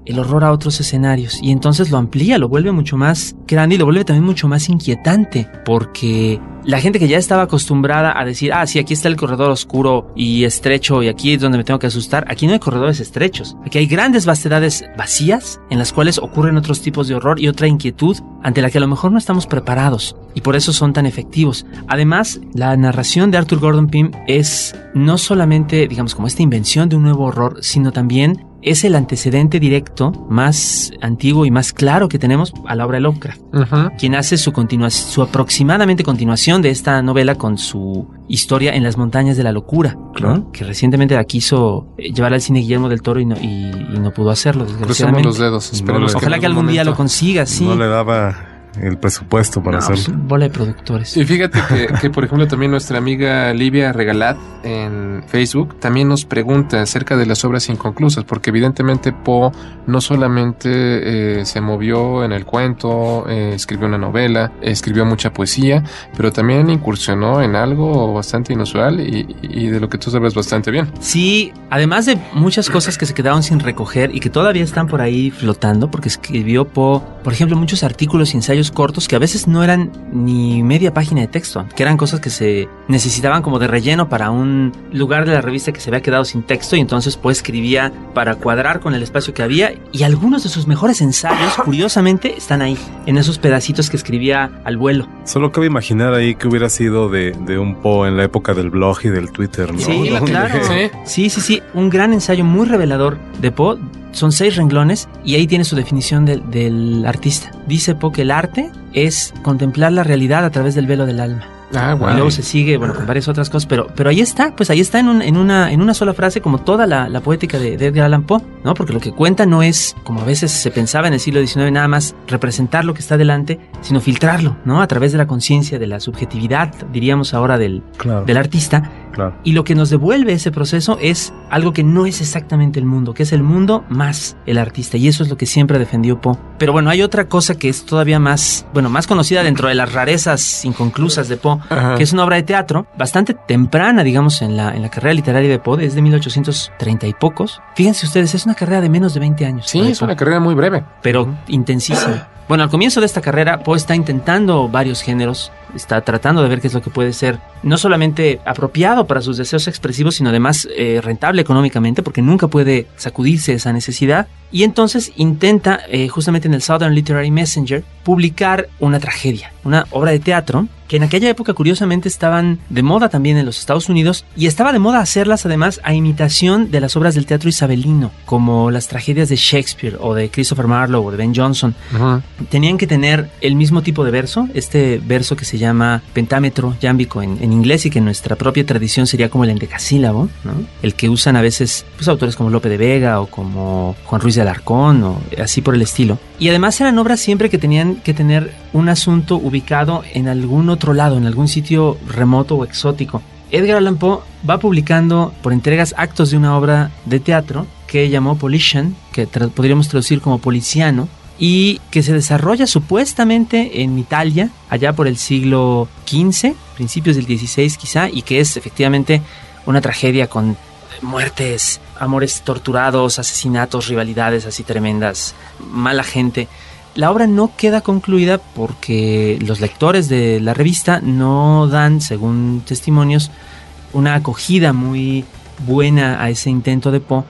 el horror a otros escenarios y entonces lo amplía, lo vuelve mucho más grande y lo vuelve también mucho más inquietante, porque la gente que ya estaba acostumbrada a decir, sí, aquí está el corredor oscuro y estrecho y aquí es donde me tengo que asustar, aquí no hay corredores estrechos, aquí hay grandes vastedades vacías en las cuales ocurren otros tipos de horror y otra inquietud ante la que a lo mejor no estamos preparados y por eso son tan efectivos. Además, la narración de Arthur Gordon Pym es no solamente, digamos, como esta invención de un nuevo horror, sino también es el antecedente directo más antiguo y más claro que tenemos a la obra de Lovecraft, quien hace su aproximadamente continuación de esta novela con su historia En las montañas de la locura, ¿no? Que recientemente la quiso llevar al cine Guillermo del Toro y no pudo hacerlo, desgraciadamente. Crucemos los dedos, esperemos ojalá que algún día lo consiga, sí. No le daba el presupuesto para hacerlo. Bola de productores. Y fíjate que por ejemplo también nuestra amiga Livia Regalat en Facebook también nos pregunta acerca de las obras inconclusas, porque evidentemente Poe no solamente se movió en el cuento, escribió una novela, escribió mucha poesía, pero también incursionó en algo bastante inusual y de lo que tú sabes bastante bien. Sí, además de muchas cosas que se quedaron sin recoger y que todavía están por ahí flotando, porque escribió Poe, por ejemplo, muchos artículos y ensayos cortos que a veces no eran ni media página de texto, que eran cosas que se necesitaban como de relleno para un lugar de la revista que se había quedado sin texto, y entonces pues escribía para cuadrar con el espacio que había, y algunos de sus mejores ensayos curiosamente están ahí, en esos pedacitos que escribía al vuelo. Solo cabe imaginar ahí que hubiera sido de un Poe en la época del blog y del Twitter, ¿no? Sí, claro. Sí, un gran ensayo muy revelador de Poe. Son 6 renglones y ahí tiene su definición del artista. Dice Poe que el arte es contemplar la realidad a través del velo del alma. Wow. Y luego se sigue, con varias otras cosas, pero ahí está en una sola frase, como toda la poética de Edgar Allan Poe, ¿no? Porque lo que cuenta no es, como a veces se pensaba en el siglo XIX, nada más representar lo que está delante, sino filtrarlo, ¿no? A través de la conciencia, de la subjetividad, diríamos ahora, del artista. Claro. Y lo que nos devuelve ese proceso es algo que no es exactamente el mundo, que es el mundo más el artista, y eso es lo que siempre defendió Poe. Pero bueno, hay otra cosa que es todavía más conocida dentro de las rarezas inconclusas de Poe, que es una obra de teatro bastante temprana, digamos, en la carrera literaria de Poe, es de 1830 y pocos. Fíjense ustedes, es una carrera de menos de 20 años. Sí, es una carrera muy breve, pero intensísima. Bueno, al comienzo de esta carrera, Poe está intentando varios géneros, está tratando de ver qué es lo que puede ser no solamente apropiado para sus deseos expresivos, sino además rentable económicamente, porque nunca puede sacudirse esa necesidad. Y entonces intenta, justamente en el Southern Literary Messenger, publicar una tragedia, una obra de teatro, que en aquella época curiosamente estaban de moda también en los Estados Unidos, y estaba de moda hacerlas además a imitación de las obras del teatro isabelino, como las tragedias de Shakespeare o de Christopher Marlowe o de Ben Jonson. Tenían que tener el mismo tipo de verso, este verso que se llama pentámetro yámbico en inglés y que en nuestra propia tradición sería como el endecasílabo, ¿no? El que usan a veces pues autores como Lope de Vega o como Juan Ruiz de Alarcón o así por el estilo. Y además eran obras siempre que tenían que tener un asunto ubicado en algún otro lado, en algún sitio remoto o exótico. Edgar Allan Poe va publicando por entregas actos de una obra de teatro que llamó Politician, que podríamos traducir como policiano, y que se desarrolla supuestamente en Italia, allá por el siglo XV, principios del XVI quizá, y que es efectivamente una tragedia con muertes, amores torturados, asesinatos, rivalidades así tremendas, mala gente. La obra no queda concluida porque los lectores de la revista no dan, según testimonios, una acogida muy buena a ese intento de Poe.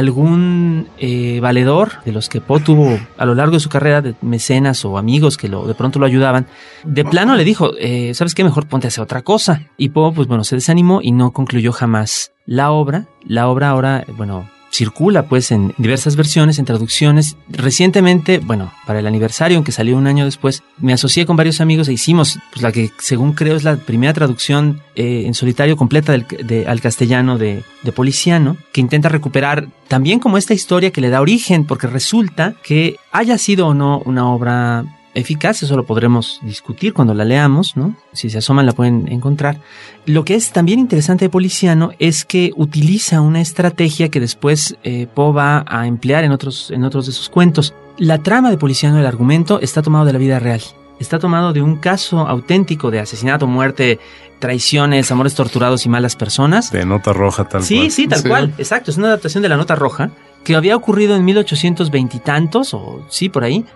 Algún valedor de los que Poe tuvo a lo largo de su carrera, de mecenas o amigos que de pronto lo ayudaban, de plano le dijo, ¿sabes qué? Mejor ponte a hacer otra cosa. Y Poe, pues bueno, se desanimó y no concluyó jamás la obra. La obra ahora, circula pues en diversas versiones, en traducciones. Recientemente, para el aniversario, aunque salió un año después, me asocié con varios amigos e hicimos pues la que según creo es la primera traducción en solitario completa al castellano de Policiano, que intenta recuperar también como esta historia que le da origen, porque resulta que haya sido o no una obra eficaz, eso lo podremos discutir cuando la leamos, ¿no? Si se asoman la pueden encontrar. Lo que es también interesante de Policiano es que utiliza una estrategia que después Poe va a emplear en otros de sus cuentos. La trama de Policiano, el argumento, está tomado de la vida real. Está tomado de un caso auténtico de asesinato, muerte, traiciones, amores torturados y malas personas. De Nota Roja, tal cual. Sí, tal cual, exacto. Es una adaptación de la Nota Roja. que había ocurrido en 1820 y tantos, o sí, por ahí.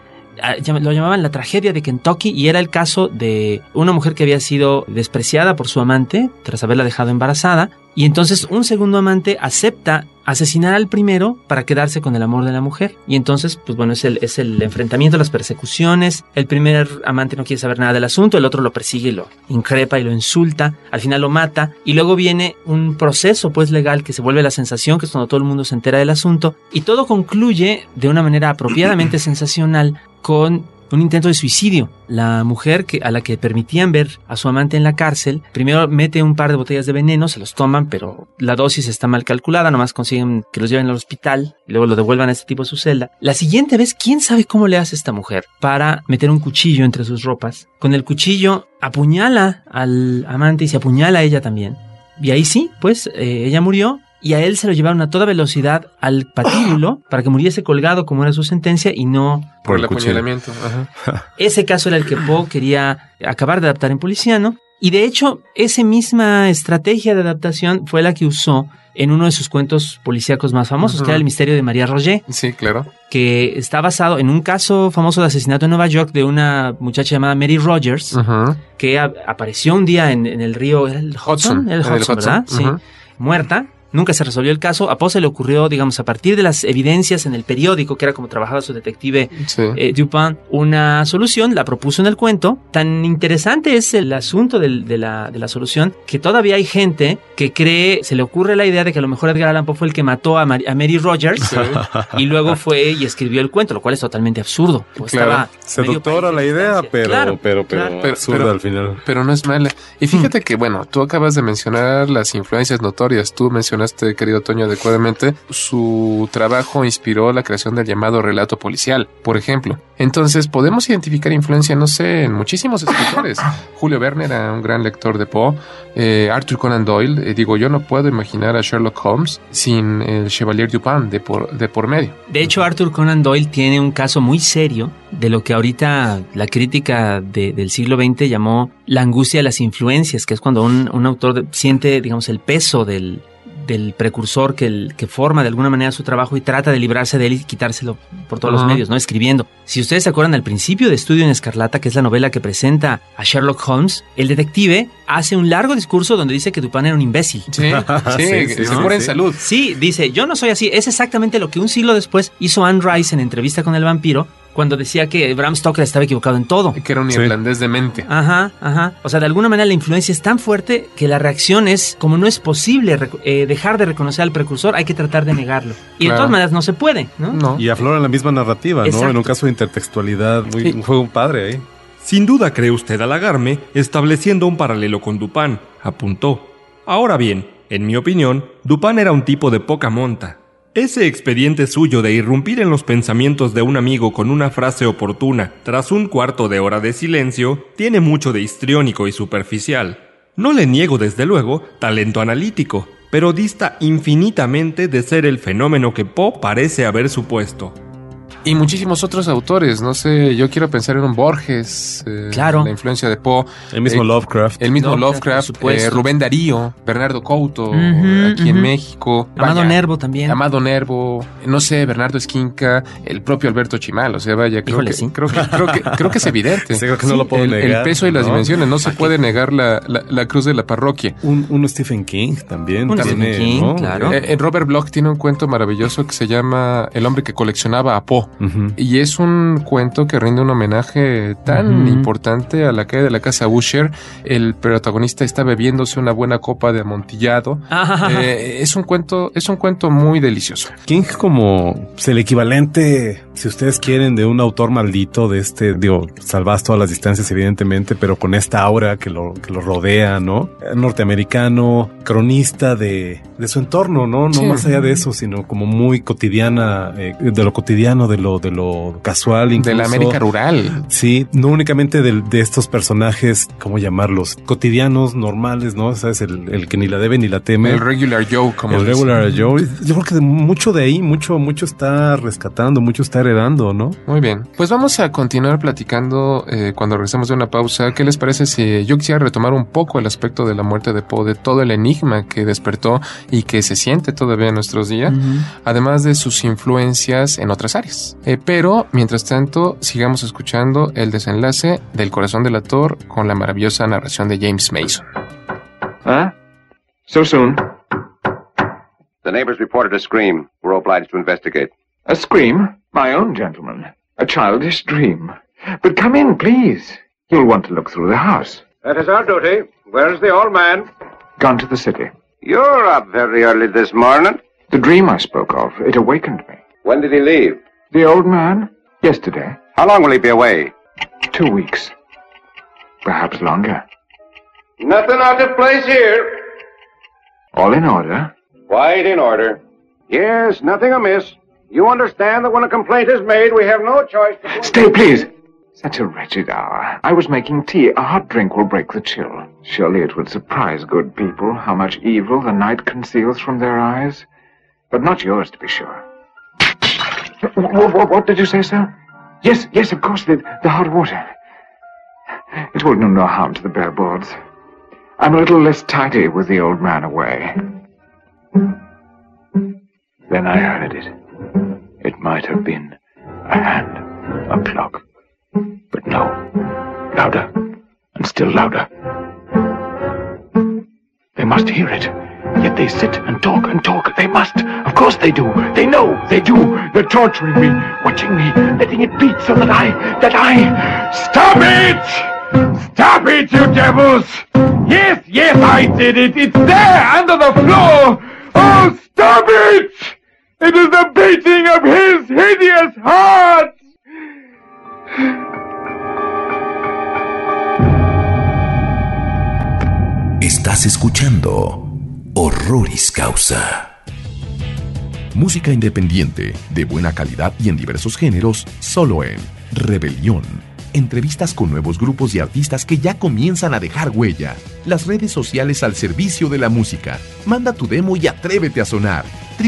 Lo llamaban la tragedia de Kentucky, y era el caso de una mujer que había sido despreciada por su amante tras haberla dejado embarazada, y entonces un segundo amante acepta asesinar al primero para quedarse con el amor de la mujer. Y entonces, pues bueno, es el enfrentamiento, las persecuciones. El primer amante no quiere saber nada del asunto, el otro lo persigue y lo increpa y lo insulta, al final lo mata, y luego viene un proceso pues legal que se vuelve la sensación, que es cuando todo el mundo se entera del asunto, y todo concluye de una manera apropiadamente sensacional con un intento de suicidio. La mujer a la que permitían ver a su amante en la cárcel, primero mete un par de botellas de veneno, se los toman, pero la dosis está mal calculada, nomás consiguen que los lleven al hospital y luego lo devuelvan a este tipo a su celda. La siguiente vez, quién sabe cómo le hace esta mujer para meter un cuchillo entre sus ropas. Con el cuchillo apuñala al amante y se apuñala a ella también. Y ahí sí, pues ella murió. Y a él se lo llevaron a toda velocidad al patíbulo para que muriese colgado como era su sentencia y no por el apuñalamiento. Ajá. Ese caso era el que Poe quería acabar de adaptar en Policiano. Y de hecho, esa misma estrategia de adaptación fue la que usó en uno de sus cuentos policíacos más famosos, que era El misterio de María Roget. Sí, claro. Que está basado en un caso famoso de asesinato en Nueva York de una muchacha llamada Mary Rogers, que apareció un día en el río, ¿era el Hudson? El Hudson, ¿verdad? Sí. Muerta. Nunca se resolvió el caso. A Poe se le ocurrió, digamos, a partir de las evidencias en el periódico, que era como trabajaba su detective Dupin, una solución, la propuso en el cuento. Tan interesante es el asunto de la solución, que todavía hay gente que cree, se le ocurre la idea de que a lo mejor Edgar Allan Poe fue el que mató a Mary Rogers y luego fue y escribió el cuento, lo cual es totalmente absurdo. Pues seductora la idea, pero absurda al final. Pero no es mala. Y fíjate que, bueno, tú acabas de mencionar las influencias notorias. Tú mencionaste, querido Toño, adecuadamente, su trabajo inspiró la creación del llamado relato policial, por ejemplo. Entonces, podemos identificar influencia, no sé, en muchísimos escritores. Julio Verne era un gran lector de Poe. Arthur Conan Doyle, yo no puedo imaginar a Sherlock Holmes sin el Chevalier Dupin de por medio. De hecho, Arthur Conan Doyle tiene un caso muy serio de lo que ahorita la crítica del siglo XX llamó la angustia de las influencias, que es cuando un autor siente, digamos, el peso del precursor que forma de alguna manera su trabajo y trata de librarse de él y quitárselo por todos los medios, ¿no? Escribiendo. Si ustedes se acuerdan, al principio de Estudio en Escarlata, que es la novela que presenta a Sherlock Holmes, el detective hace un largo discurso donde dice que Dupin era un imbécil. Sí, se muere en salud. Sí, dice, yo no soy así. Es exactamente lo que un siglo después hizo Anne Rice en Entrevista con el vampiro, cuando decía que Bram Stoker estaba equivocado en todo. Que era un irlandés demente. Ajá. O sea, de alguna manera la influencia es tan fuerte que la reacción es, como no es posible dejar de reconocer al precursor, hay que tratar de negarlo. Y de todas maneras no se puede, ¿no? Y aflora la misma narrativa, ¿no? En un caso de intertextualidad, un juego padre ahí. Sin duda cree usted halagarme estableciendo un paralelo con Dupin, apuntó. Ahora bien, en mi opinión, Dupin era un tipo de poca monta. Ese expediente suyo de irrumpir en los pensamientos de un amigo con una frase oportuna tras un cuarto de hora de silencio tiene mucho de histriónico y superficial. No le niego desde luego talento analítico, pero dista infinitamente de ser el fenómeno que Poe parece haber supuesto. Y muchísimos otros autores, no sé, yo quiero pensar en un Borges, claro, la influencia de Poe. El mismo Lovecraft. Rubén Darío, Bernardo Couto, aquí en México. Amado Nervo también. Amado Nervo, no sé, Bernardo Esquinca, el propio Alberto Chimal, o sea, vaya, creo que es evidente. Sí, creo que no lo puedo negar. El peso y las dimensiones, no se puede negar la cruz de la parroquia. Un Stephen King también. Stephen King, ¿no? Claro. Robert Bloch tiene un cuento maravilloso que se llama El hombre que coleccionaba a Poe. Y es un cuento que rinde un homenaje tan importante a la caída de la casa Usher. El protagonista está bebiéndose una buena copa de amontillado. Es un cuento muy delicioso. King como el equivalente, si ustedes quieren, de un autor maldito de salvadas todas las distancias evidentemente, pero con esta aura que lo rodea, ¿no? Norteamericano, cronista de su entorno, ¿no? No más allá de eso, sino como muy cotidiana, de lo cotidiano, de lo casual, incluso. De la América rural. Sí, no únicamente de estos personajes, ¿cómo llamarlos? Cotidianos, normales, ¿no? ¿Sabes? El que ni la debe ni la teme. El regular Joe, como el regular Joe. Yo creo que mucho de ahí, mucho está rescatando, mucho está heredando, ¿no? Muy bien, pues vamos a continuar platicando cuando regresemos de una pausa. ¿Qué les parece si yo quisiera retomar un poco el aspecto de la muerte de Poe, de todo el enigma que despertó y que se siente todavía en nuestros días, además de sus influencias en otras áreas? Pero, mientras tanto, sigamos escuchando el desenlace del Corazón delator con la maravillosa narración de James Mason. Huh? So soon? The neighbors reported a scream. We're obliged to investigate. A scream? My own, gentleman. A childish dream. But come in, please. You'll want to look through the house. That is our duty. Where's the old man? Gone to the city. You're up very early this morning. The dream I spoke of, it awakened me. When did he leave? The old man? Yesterday. How long will he be away? 2 weeks. Perhaps longer. Nothing out of place here. All in order. Quite in order. Yes, nothing amiss. You understand that when a complaint is made, we have no choice to... Stay, please! Such a wretched hour. I was making tea. A hot drink will break the chill. Surely it would surprise good people how much evil the night conceals from their eyes. But not yours, to be sure. What did you say, sir? Yes, of course, the hot water. It will do no harm to the bare boards. I'm a little less tidy with the old man away. Then I heard it. It might have been a hand, a clock. But no. Louder. And still louder. They must hear it. Yet they sit and talk and talk. They must. Of course they do. They know. They do. They're torturing me, watching me, letting it beat so that I... Stop it! Stop it, you devils! Yes, I did it. It's there, under the floor. Oh, stop it! It is the beating of his hideous heart! Estás escuchando Horroris Causa. Música independiente, de buena calidad y en diversos géneros, solo en Rebelión. Entrevistas con nuevos grupos y artistas que ya comienzan a dejar huella. Las redes sociales al servicio de la música. Manda tu demo y atrévete a sonar.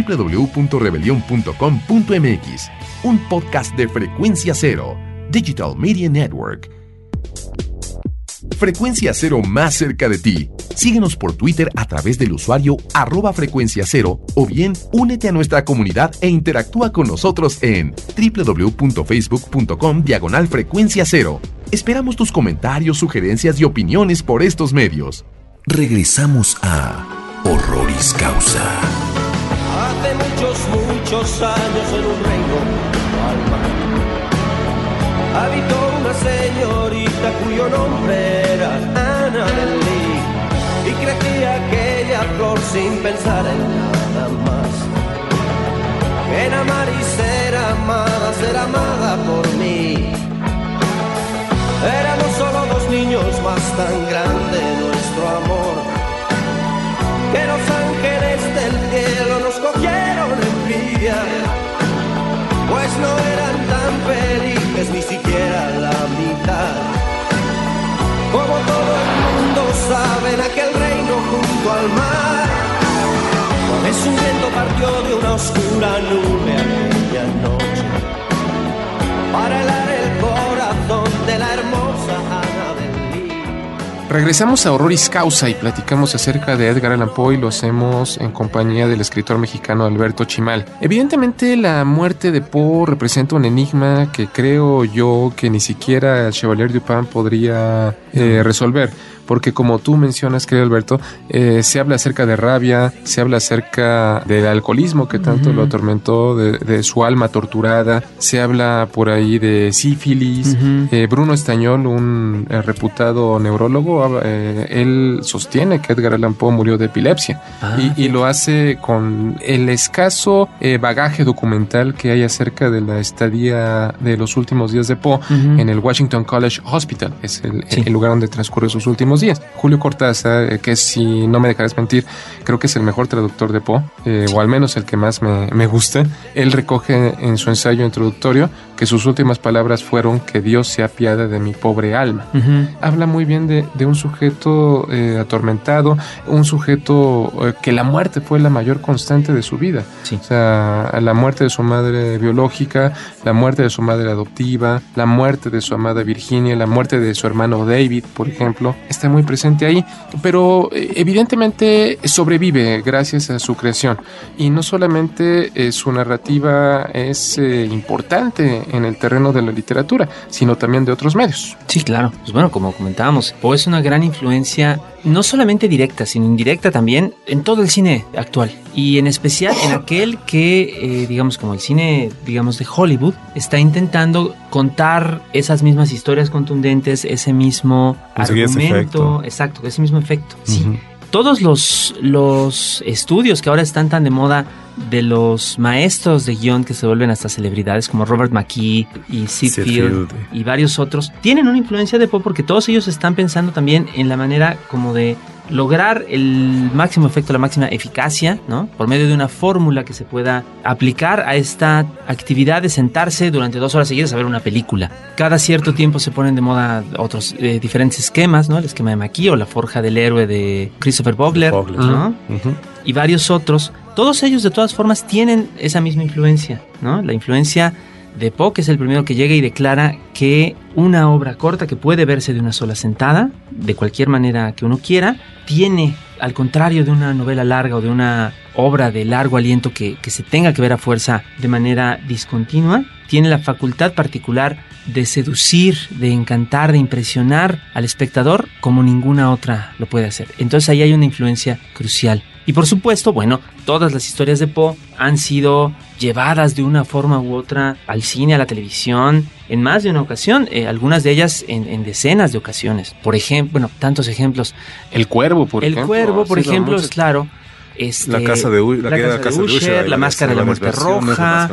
www.rebelion.com.mx. Un podcast de Frecuencia Cero, Digital Media Network. Frecuencia Cero más cerca de ti. Síguenos por Twitter a través del usuario @frecuenciacero o bien únete a nuestra comunidad e interactúa con nosotros en www.facebook.com/Frecuencia Cero. Esperamos tus comentarios, sugerencias y opiniones por estos medios. Regresamos a Horroris Causa. Hace muchos años en un reino al mar habitó una señorita cuyo nombre era Annabel Lee, y crecía aquella flor sin pensar en nada más que en amar y ser amada por mí. Éramos solo dos niños, más tan grande nuestro amor que los ángeles del cielo nos cogieron envidia, pues no eran tan felices ni siquiera la mitad. Como todo el mundo sabe, en aquel reino junto al mar, es un viento partió de una oscura nube aquella noche para helar el corazón de la hermosa Annabel Lee. Regresamos a Horroris Causa y platicamos acerca de Edgar Allan Poe y lo hacemos en compañía del escritor mexicano Alberto Chimal. Evidentemente la muerte de Poe representa un enigma que creo yo que ni siquiera el Chevalier Dupin podría resolver. Porque como tú mencionas, querido Alberto, se habla acerca de rabia, se habla acerca del alcoholismo que tanto lo atormentó, de su alma torturada, se habla por ahí de sífilis. Bruno Estañol, un reputado neurólogo, él sostiene que Edgar Allan Poe murió de epilepsia y lo hace con el escaso bagaje documental que hay acerca de la estadía de los últimos días de Poe en el Washington College Hospital. Es el lugar donde transcurre sus últimos días. Julio Cortázar, que si no me dejarás mentir, creo que es el mejor traductor de Poe, o al menos el que más me gusta. Él recoge en su ensayo introductorio que sus últimas palabras fueron que Dios se apiade de mi pobre alma. Habla muy bien de un sujeto atormentado, un sujeto que la muerte fue la mayor constante de su vida. Sí. O sea, la muerte de su madre biológica, la muerte de su madre adoptiva, la muerte de su amada Virginia, la muerte de su hermano David, por ejemplo, está muy presente ahí, pero evidentemente sobrevive gracias a su creación, y no solamente su narrativa es importante en el terreno de la literatura, sino también de otros medios. Sí, claro. Pues bueno, como comentábamos, Poe es una gran influencia, no solamente directa, sino indirecta también en todo el cine actual, y en especial en aquel que, digamos, como el cine, digamos, de Hollywood, está intentando contar esas mismas historias contundentes, ese mismo argumento, exacto, ese mismo efecto. Sí. Todos los estudios que ahora están tan de moda, de los maestros de guión que se vuelven hasta celebridades como Robert McKee y Sid Field y varios otros, tienen una influencia de Poe, porque todos ellos están pensando también en la manera como de lograr el máximo efecto, la máxima eficacia, ¿no? Por medio de una fórmula que se pueda aplicar a esta actividad de sentarse durante 2 horas seguidas a ver una película. Cada cierto tiempo se ponen de moda otros diferentes esquemas, ¿no? El esquema de McKee o la forja del héroe de Christopher Vogler, ¿no? Y varios otros. Todos ellos, de todas formas, tienen esa misma influencia, ¿no? La influencia de Poe, que es el primero que llega y declara que una obra corta que puede verse de una sola sentada, de cualquier manera que uno quiera, tiene, al contrario de una novela larga o de una obra de largo aliento que se tenga que ver a fuerza de manera discontinua, tiene la facultad particular de seducir, de encantar, de impresionar al espectador como ninguna otra lo puede hacer. Entonces ahí hay una influencia crucial. Y por supuesto, bueno, todas las historias de Poe han sido llevadas de una forma u otra al cine, a la televisión, en más de una ocasión, algunas de ellas en decenas de ocasiones. Por ejemplo, bueno, tantos ejemplos. El Cuervo, por ejemplo. El Cuervo, por ejemplo, es claro. La casa de Usher, la máscara de la muerte roja.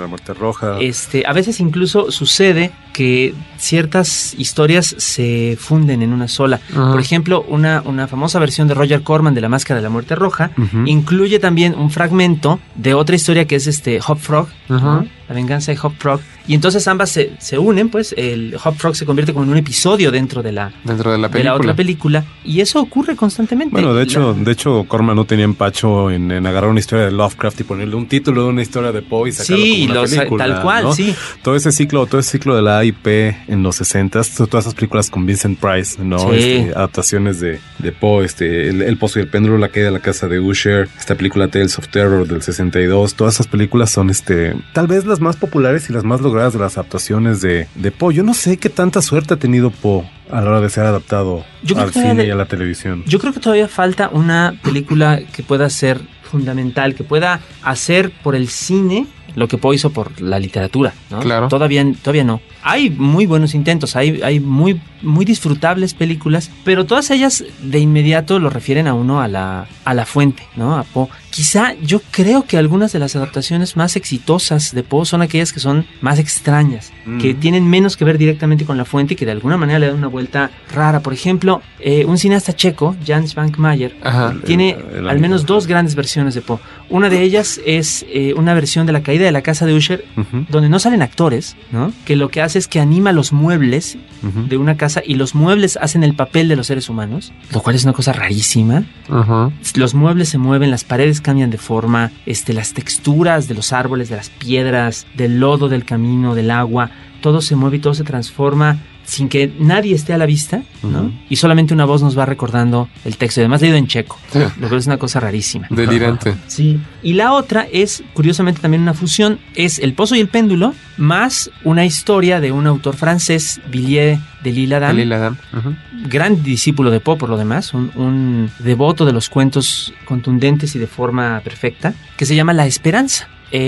A veces incluso sucede que ciertas historias se funden en una sola. Por ejemplo, una famosa versión de Roger Corman de La Máscara de la Muerte Roja incluye también un fragmento de otra historia que es Hop Frog, ¿no? La venganza de Hop Frog. Y entonces ambas se unen, pues el Hop Frog se convierte como en un episodio dentro de la otra película. Y eso ocurre constantemente. Bueno, de hecho Corman no tenía empacho en agarrar una historia de Lovecraft y ponerle un título de una historia de Poe y sacarlo como una película, tal cual, ¿no? sí. Todo ese ciclo de la AIP en los 60s, todas esas películas con Vincent Price, ¿no? Sí. Adaptaciones de Poe, el Pozo y el Péndulo, La caída de la casa de Usher, esta película Tales of Terror del 62, todas esas películas son tal vez las más populares y las más logradas de las adaptaciones de Poe. Yo no sé qué tanta suerte ha tenido Poe a la hora de ser adaptado al cine y a la televisión. Yo creo que todavía falta una película que pueda ser fundamental, que pueda hacer por el cine lo que Poe hizo por la literatura, ¿no? Claro. Todavía no. Hay muy buenos intentos, hay muy disfrutables películas, pero todas ellas de inmediato lo refieren a uno a la fuente, ¿no? A Poe. Quizá yo creo que algunas de las adaptaciones más exitosas de Poe son aquellas que son más extrañas, que tienen menos que ver directamente con la fuente y que de alguna manera le dan una vuelta rara. Por ejemplo, un cineasta checo, Jan Svankmajer, tiene al menos 2 grandes versiones de Poe. Una de ellas es una versión de La caída de la casa de Usher, donde no salen actores, ¿no? Que lo que hace es que anima los muebles de una casa y los muebles hacen el papel de los seres humanos, lo cual es una cosa rarísima. Los muebles se mueven, las paredes cambian de forma, las texturas de los árboles, de las piedras, del lodo del camino, del agua, todo se mueve y todo se transforma sin que nadie esté a la vista, ¿no? Y solamente una voz nos va recordando el texto, y además leído en checo, lo cual es una cosa rarísima. Delirante. Sí. Y la otra es, curiosamente, también una fusión, es El Pozo y el Péndulo, más una historia de un autor francés, Villiers de L'Isle-Adam, gran discípulo de Poe por lo demás, un devoto de los cuentos contundentes y de forma perfecta, que se llama La Esperanza.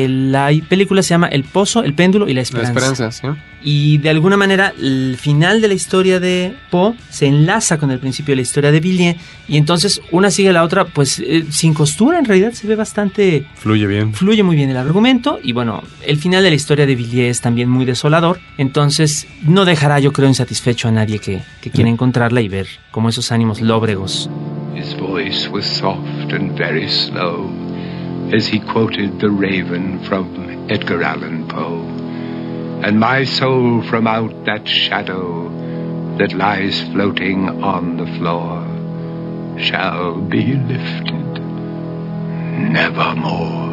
La película se llama El Pozo, el Péndulo y la Esperanza. La Esperanza, sí. Y de alguna manera el final de la historia de Poe se enlaza con el principio de la historia de Villiers, y entonces una sigue a la otra pues sin costura. En realidad se ve bastante... Fluye muy bien el argumento, y bueno, el final de la historia de Villiers es también muy desolador, entonces no dejará, yo creo, insatisfecho a nadie que quiera encontrarla y ver cómo esos ánimos lóbregos. His voice was soft and very slow as he quoted The Raven from Edgar Allan Poe. and my soul from out that shadow that lies floating on the floor shall be lifted nevermore.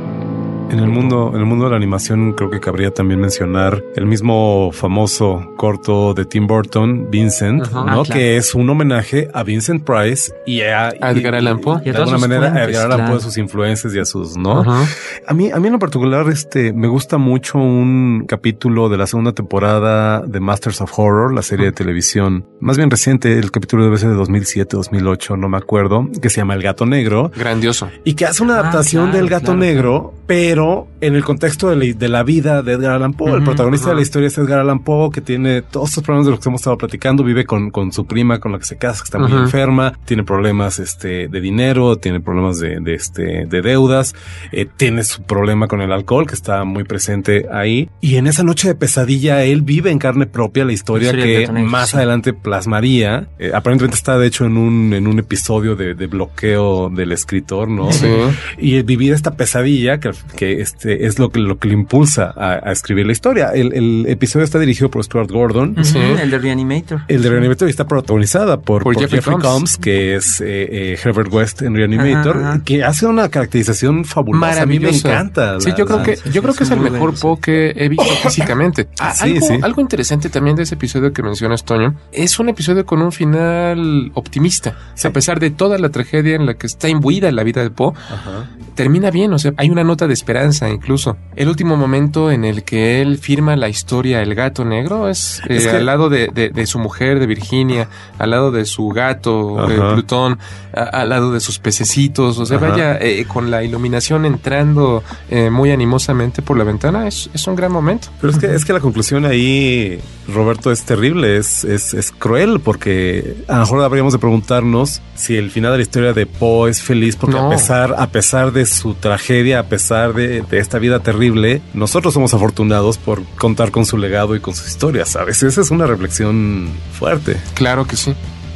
En el mundo de la animación creo que cabría también mencionar el mismo famoso corto de Tim Burton, Vincent, ¿no? Claro. Que es un homenaje a Vincent Price y a Edgar Allan Poe. De alguna manera a Edgar Allan Poe, sus influencias y a sus, ¿no? A mí en lo particular me gusta mucho un capítulo de la segunda temporada de Masters of Horror, la serie de televisión más bien reciente, el capítulo debe ser de 2007, 2008, no me acuerdo, que se llama El Gato Negro. Grandioso. Y que hace una adaptación del Gato Negro, pero en el contexto de la vida de Edgar Allan Poe. El protagonista de la historia es Edgar Allan Poe, que tiene todos estos problemas de los que hemos estado platicando. Vive con su prima, con la que se casa, que está muy enferma. Tiene problemas de dinero, tiene problemas de deudas. Tiene su problema con el alcohol, que está muy presente ahí. Y en esa noche de pesadilla, él vive en carne propia la historia que más adelante plasmaría. Aparentemente está, de hecho, en un episodio de bloqueo del escritor, ¿no? Sí. Y vivir esta pesadilla que es lo que le impulsa a escribir la historia. El episodio está dirigido por Stuart Gordon. Sí. El de Reanimator. El de Reanimator, y está protagonizada por Jeffrey Combs, que es Herbert West en Reanimator, que hace una caracterización fabulosa. Maravillosa. A mí me encanta. Sí, yo creo que es el mejor Poe que he visto físicamente. Algo interesante también de ese episodio que mencionas, Toño, es un episodio con un final optimista. Sí. A pesar de toda la tragedia en la que está imbuida la vida de Poe, termina bien. O sea, hay una nota de esperanza incluso. El último momento en el que él firma la historia El Gato Negro es al lado de su mujer, de Virginia, al lado de su gato, Plutón, al lado de sus pececitos. O sea, vaya, con la iluminación entrando muy animosamente por la ventana, es un gran momento. Pero es que la conclusión ahí, Roberto, es terrible, es cruel, porque a lo mejor habríamos de preguntarnos si el final de la historia de Poe es feliz, porque a pesar de su tragedia, a pesar de esta vida terrible, nosotros somos afortunados por contar con su legado y con sus historias, ¿sabes? Esa es una reflexión fuerte. Claro que sí.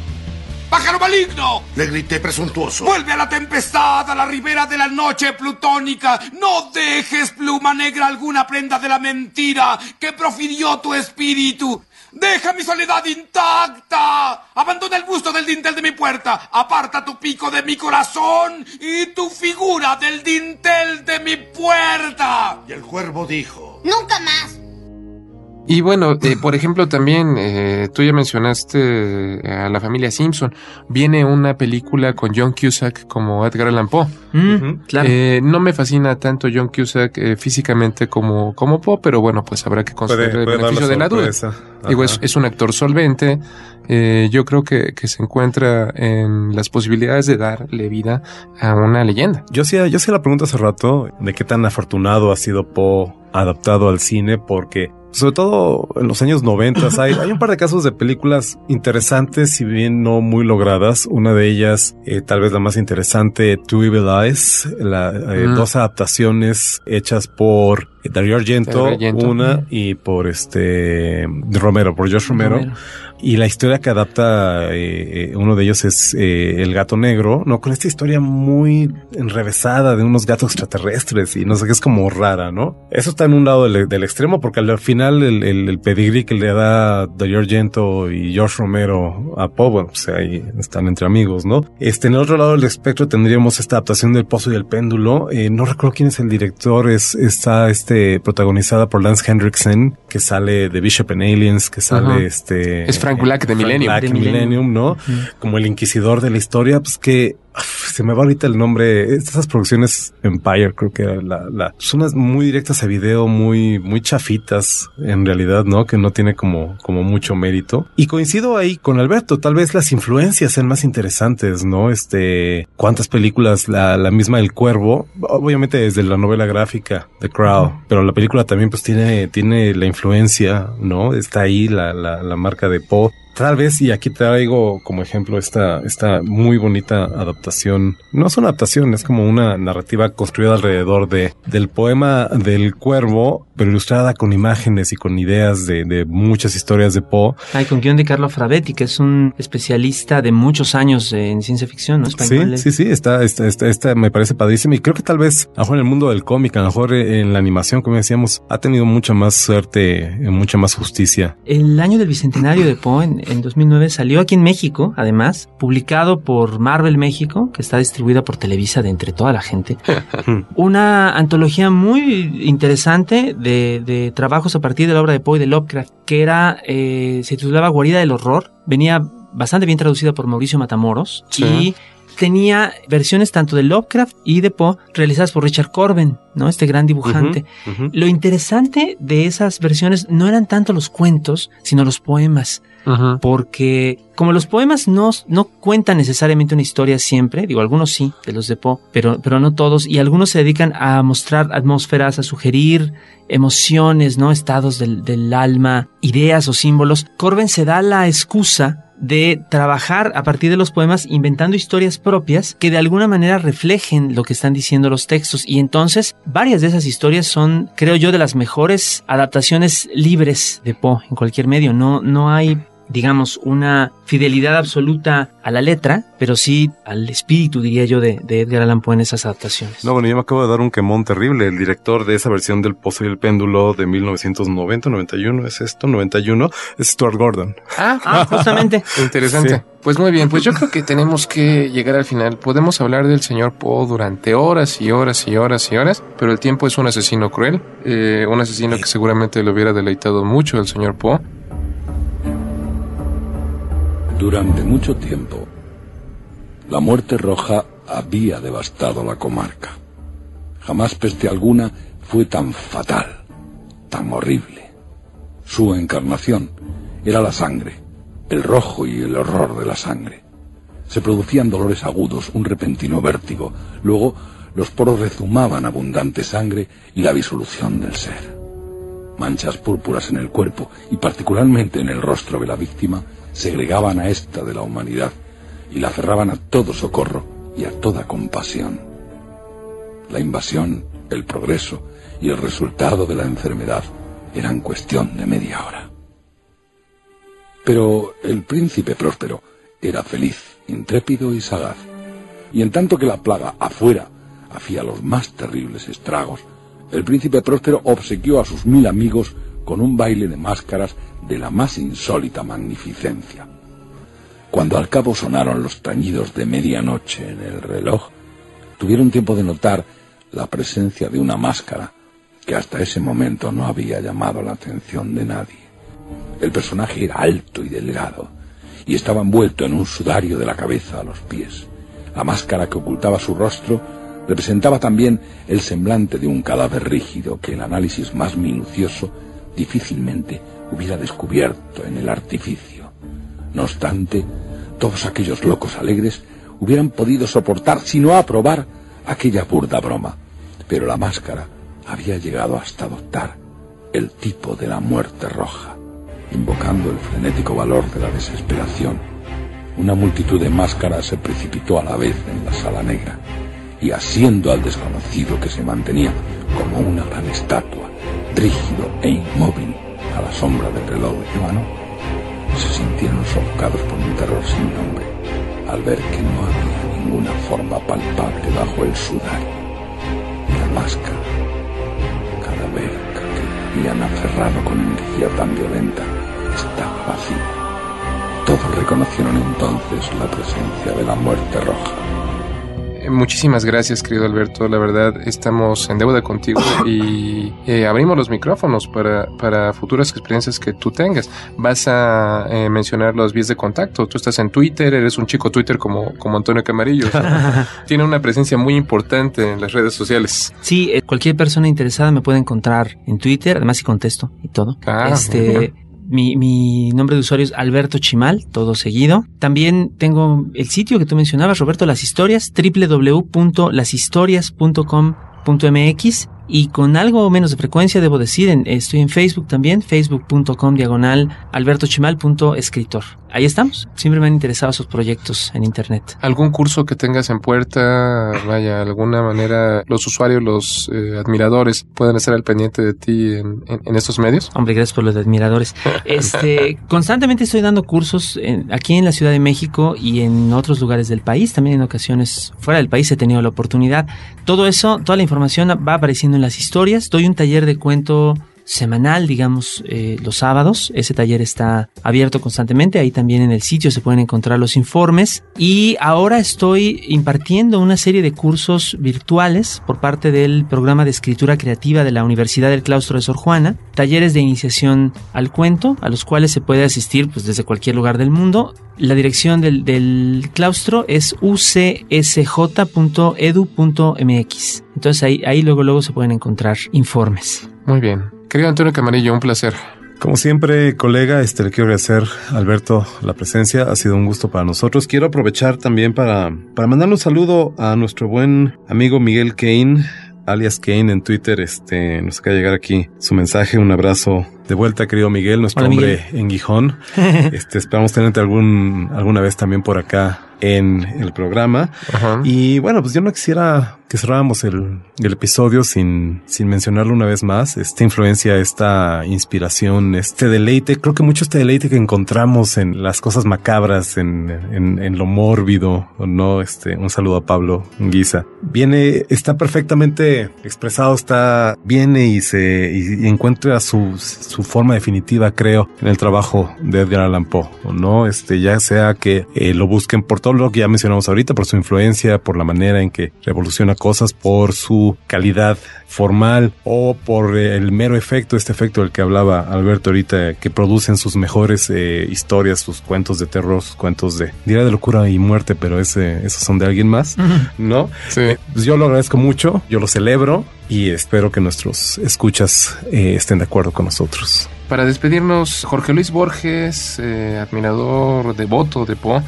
¡Pájaro maligno! Le grité presuntuoso. ¡Vuelve a la tempestad, a la ribera de la noche plutónica! ¡No dejes, pluma negra, alguna prenda de la mentira que profirió tu espíritu! ¡Deja mi soledad intacta! ¡Abandona el busto del dintel de mi puerta! ¡Aparta tu pico de mi corazón y tu figura del dintel de mi puerta! Y el cuervo dijo: ¡Nunca más! Y bueno, por ejemplo, también tú ya mencionaste a la familia Simpson. Viene una película con John Cusack como Edgar Allan Poe. Claro. No me fascina tanto John Cusack físicamente como Poe, pero bueno, pues habrá que considerar el beneficio de la duda. Digo, es un actor solvente. Yo creo que se encuentra en las posibilidades de darle vida a una leyenda. Yo hacía la pregunta hace rato de qué tan afortunado ha sido Poe adaptado al cine, porque sobre todo en los años 90 hay un par de casos de películas interesantes, si bien no muy logradas. Una de ellas, tal vez la más interesante, Two Evil Eyes, dos adaptaciones hechas por Dario Argento, una, y por Josh Romero. Y la historia que adapta uno de ellos es El Gato Negro, ¿no? Con esta historia muy enrevesada de unos gatos extraterrestres y no sé qué, es como rara, ¿no? Eso está en un lado del extremo, porque al final el pedigrí que le da Dario Argento y Josh Romero a Poe, bueno, pues ahí están entre amigos, ¿no? En el otro lado del espectro tendríamos esta adaptación del Pozo y el Péndulo. No recuerdo quién es el director, está protagonizada por Lance Henriksen, que sale de Bishop and Aliens, que sale es Frank Black de Millennium, ¿no? Como el inquisidor de la historia, pues que se me va ahorita el nombre. Estas producciones Empire, creo que era son unas muy directas a video, muy chafitas en realidad, ¿no? Que no tiene como mucho mérito. Y coincido ahí con Alberto, tal vez las influencias sean más interesantes, ¿no? Cuántas películas, la misma El Cuervo, obviamente desde la novela gráfica The Crow, pero la película también pues tiene la influencia, ¿no? Está ahí la marca de Poe. Tal vez, y aquí traigo como ejemplo esta muy bonita adaptación. No es una adaptación, es como una narrativa construida alrededor del poema del Cuervo, pero ilustrada con imágenes y con ideas de muchas historias de Poe. Con guión de Carlo Frabetti, que es un especialista de muchos años en ciencia ficción, ¿no? Español. Sí, está me parece padrísimo, y creo que tal vez, a lo mejor en el mundo del cómic, a lo mejor en la animación, como decíamos, ha tenido mucha más suerte, mucha más justicia. El año del bicentenario de Poe, en 2009, salió aquí en México, además, publicado por Marvel México, que está distribuida por Televisa de entre toda la gente. Una antología muy interesante de trabajos a partir de la obra de Poe y de Lovecraft, que era, se titulaba Guarida del Horror. Venía bastante bien traducida por Mauricio Matamoros, y tenía versiones tanto de Lovecraft y de Poe realizadas por Richard Corben, ¿no? Este gran dibujante. Lo interesante de esas versiones no eran tanto los cuentos, sino los poemas. Porque como los poemas no cuentan necesariamente una historia siempre, digo, algunos sí, de los de Poe, pero no todos, y algunos se dedican a mostrar atmósferas, a sugerir emociones, ¿no? Estados del alma, ideas o símbolos. Corben se da la excusa de trabajar a partir de los poemas inventando historias propias que de alguna manera reflejen lo que están diciendo los textos, y entonces varias de esas historias son, creo yo, de las mejores adaptaciones libres de Poe en cualquier medio. No hay, digamos, una fidelidad absoluta a la letra, pero sí al espíritu, diría yo, de Edgar Allan Poe en esas adaptaciones. No, bueno, yo me acabo de dar un quemón terrible. El director de esa versión del Pozo y el Péndulo de 1991, ¿es esto? 91, es Stuart Gordon. Justamente. Interesante. Sí. Pues muy bien, pues yo creo que tenemos que llegar al final. Podemos hablar del señor Poe durante horas y horas y horas y horas, pero el tiempo es un asesino cruel, un asesino que seguramente le hubiera deleitado mucho al señor Poe. Durante mucho tiempo, la muerte roja había devastado la comarca. Jamás peste alguna fue tan fatal, tan horrible. Su encarnación era la sangre, el rojo y el horror de la sangre. Se producían dolores agudos, un repentino vértigo. Luego, los poros rezumaban abundante sangre y la disolución del ser. Manchas púrpuras en el cuerpo y particularmente en el rostro de la víctima segregaban a ésta de la humanidad y la cerraban a todo socorro y a toda compasión. La invasión, el progreso y el resultado de la enfermedad eran cuestión de media hora. Pero el príncipe próspero era feliz, intrépido y sagaz, y en tanto que la plaga afuera hacía los más terribles estragos, el príncipe próspero obsequió a sus 1000 amigos con un baile de máscaras de la más insólita magnificencia. Cuando al cabo sonaron los tañidos de medianoche en el reloj, tuvieron tiempo de notar la presencia de una máscara que hasta ese momento no había llamado la atención de nadie. El personaje era alto y delgado, y estaba envuelto en un sudario de la cabeza a los pies. La máscara que ocultaba su rostro representaba también el semblante de un cadáver rígido que el análisis más minucioso difícilmente hubiera descubierto en el artificio. No obstante, todos aquellos locos alegres hubieran podido soportar, si no aprobar, aquella burda broma. Pero la máscara había llegado hasta adoptar el tipo de la muerte roja, invocando el frenético valor de la desesperación. Una multitud de máscaras se precipitó a la vez en la sala negra, y asiendo al desconocido que se mantenía como una gran estatua, rígido e inmóvil a la sombra del reloj de mano, se sintieron sofocados por un terror sin nombre al ver que no había ninguna forma palpable bajo el sudario, y la máscara, cadavérica que habían aferrado con energía tan violenta, estaba vacía. Todos reconocieron entonces la presencia de la muerte roja. Muchísimas gracias, querido Alberto. La verdad, estamos en deuda contigo y abrimos los micrófonos para futuras experiencias que tú tengas. Vas a mencionar los vías de contacto. Tú estás en Twitter, eres un chico Twitter como Antonio Camarillo. Tiene una presencia muy importante en las redes sociales. Sí, cualquier persona interesada me puede encontrar en Twitter, además sí contesto y todo. Mi nombre de usuario es Alberto Chimal, todo seguido. También tengo el sitio que tú mencionabas, Roberto, Las Historias, www.lashistorias.com.mx, y con algo menos de frecuencia, debo decir, estoy en Facebook también, facebook.com/albertochimal.escritor. ahí estamos. Siempre me han interesado esos proyectos en internet. ¿Algún curso que tengas en puerta? Vaya, alguna manera los usuarios, los admiradores pueden estar al pendiente de ti en estos medios. Hombre, gracias por los admiradores. Constantemente estoy dando cursos aquí en la Ciudad de México y en otros lugares del país. También en ocasiones fuera del país he tenido la oportunidad. Todo eso, toda la información va apareciendo en las historias. Doy un taller de cuento semanal, digamos, los sábados. Ese taller está abierto constantemente. Ahí también en el sitio se pueden encontrar los informes. Y ahora estoy impartiendo una serie de cursos virtuales por parte del programa de escritura creativa de la Universidad del Claustro de Sor Juana. Talleres de iniciación al cuento, a los cuales se puede asistir pues desde cualquier lugar del mundo. La dirección del claustro es ucsj.edu.mx. Entonces ahí luego se pueden encontrar informes. Muy bien. Querido Antonio Camarillo, un placer. Como siempre, colega, le quiero agradecer, Alberto, la presencia. Ha sido un gusto para nosotros. Quiero aprovechar también para mandarle un saludo a nuestro buen amigo Miguel Kane, alias Kane en Twitter. Nos acaba de llegar aquí su mensaje. Un abrazo de vuelta, querido Miguel, nuestro hombre en Gijón. Esperamos tenerte alguna vez también por acá en el programa. Ajá. Y bueno, pues yo no quisiera que cerráramos el episodio sin mencionarlo una vez más. Esta influencia, esta inspiración, este deleite, creo que mucho este deleite que encontramos en las cosas macabras, en lo mórbido, ¿no? Un saludo a Pablo Guisa. Está perfectamente expresado, viene y encuentra su forma definitiva, creo, en el trabajo de Edgar Allan Poe, ¿no? Ya sea que lo busquen por todo lo que ya mencionamos ahorita, por su influencia, por la manera en que revoluciona cosas, por su calidad formal o por el mero efecto, este efecto del que hablaba Alberto ahorita, que producen sus mejores historias, sus cuentos de terror, sus cuentos diría de locura y muerte, pero esos son de alguien más, ¿no? Sí. Pues yo lo agradezco mucho, yo lo celebro y espero que nuestros escuchas estén de acuerdo con nosotros. Para despedirnos, Jorge Luis Borges, admirador devoto de Poe,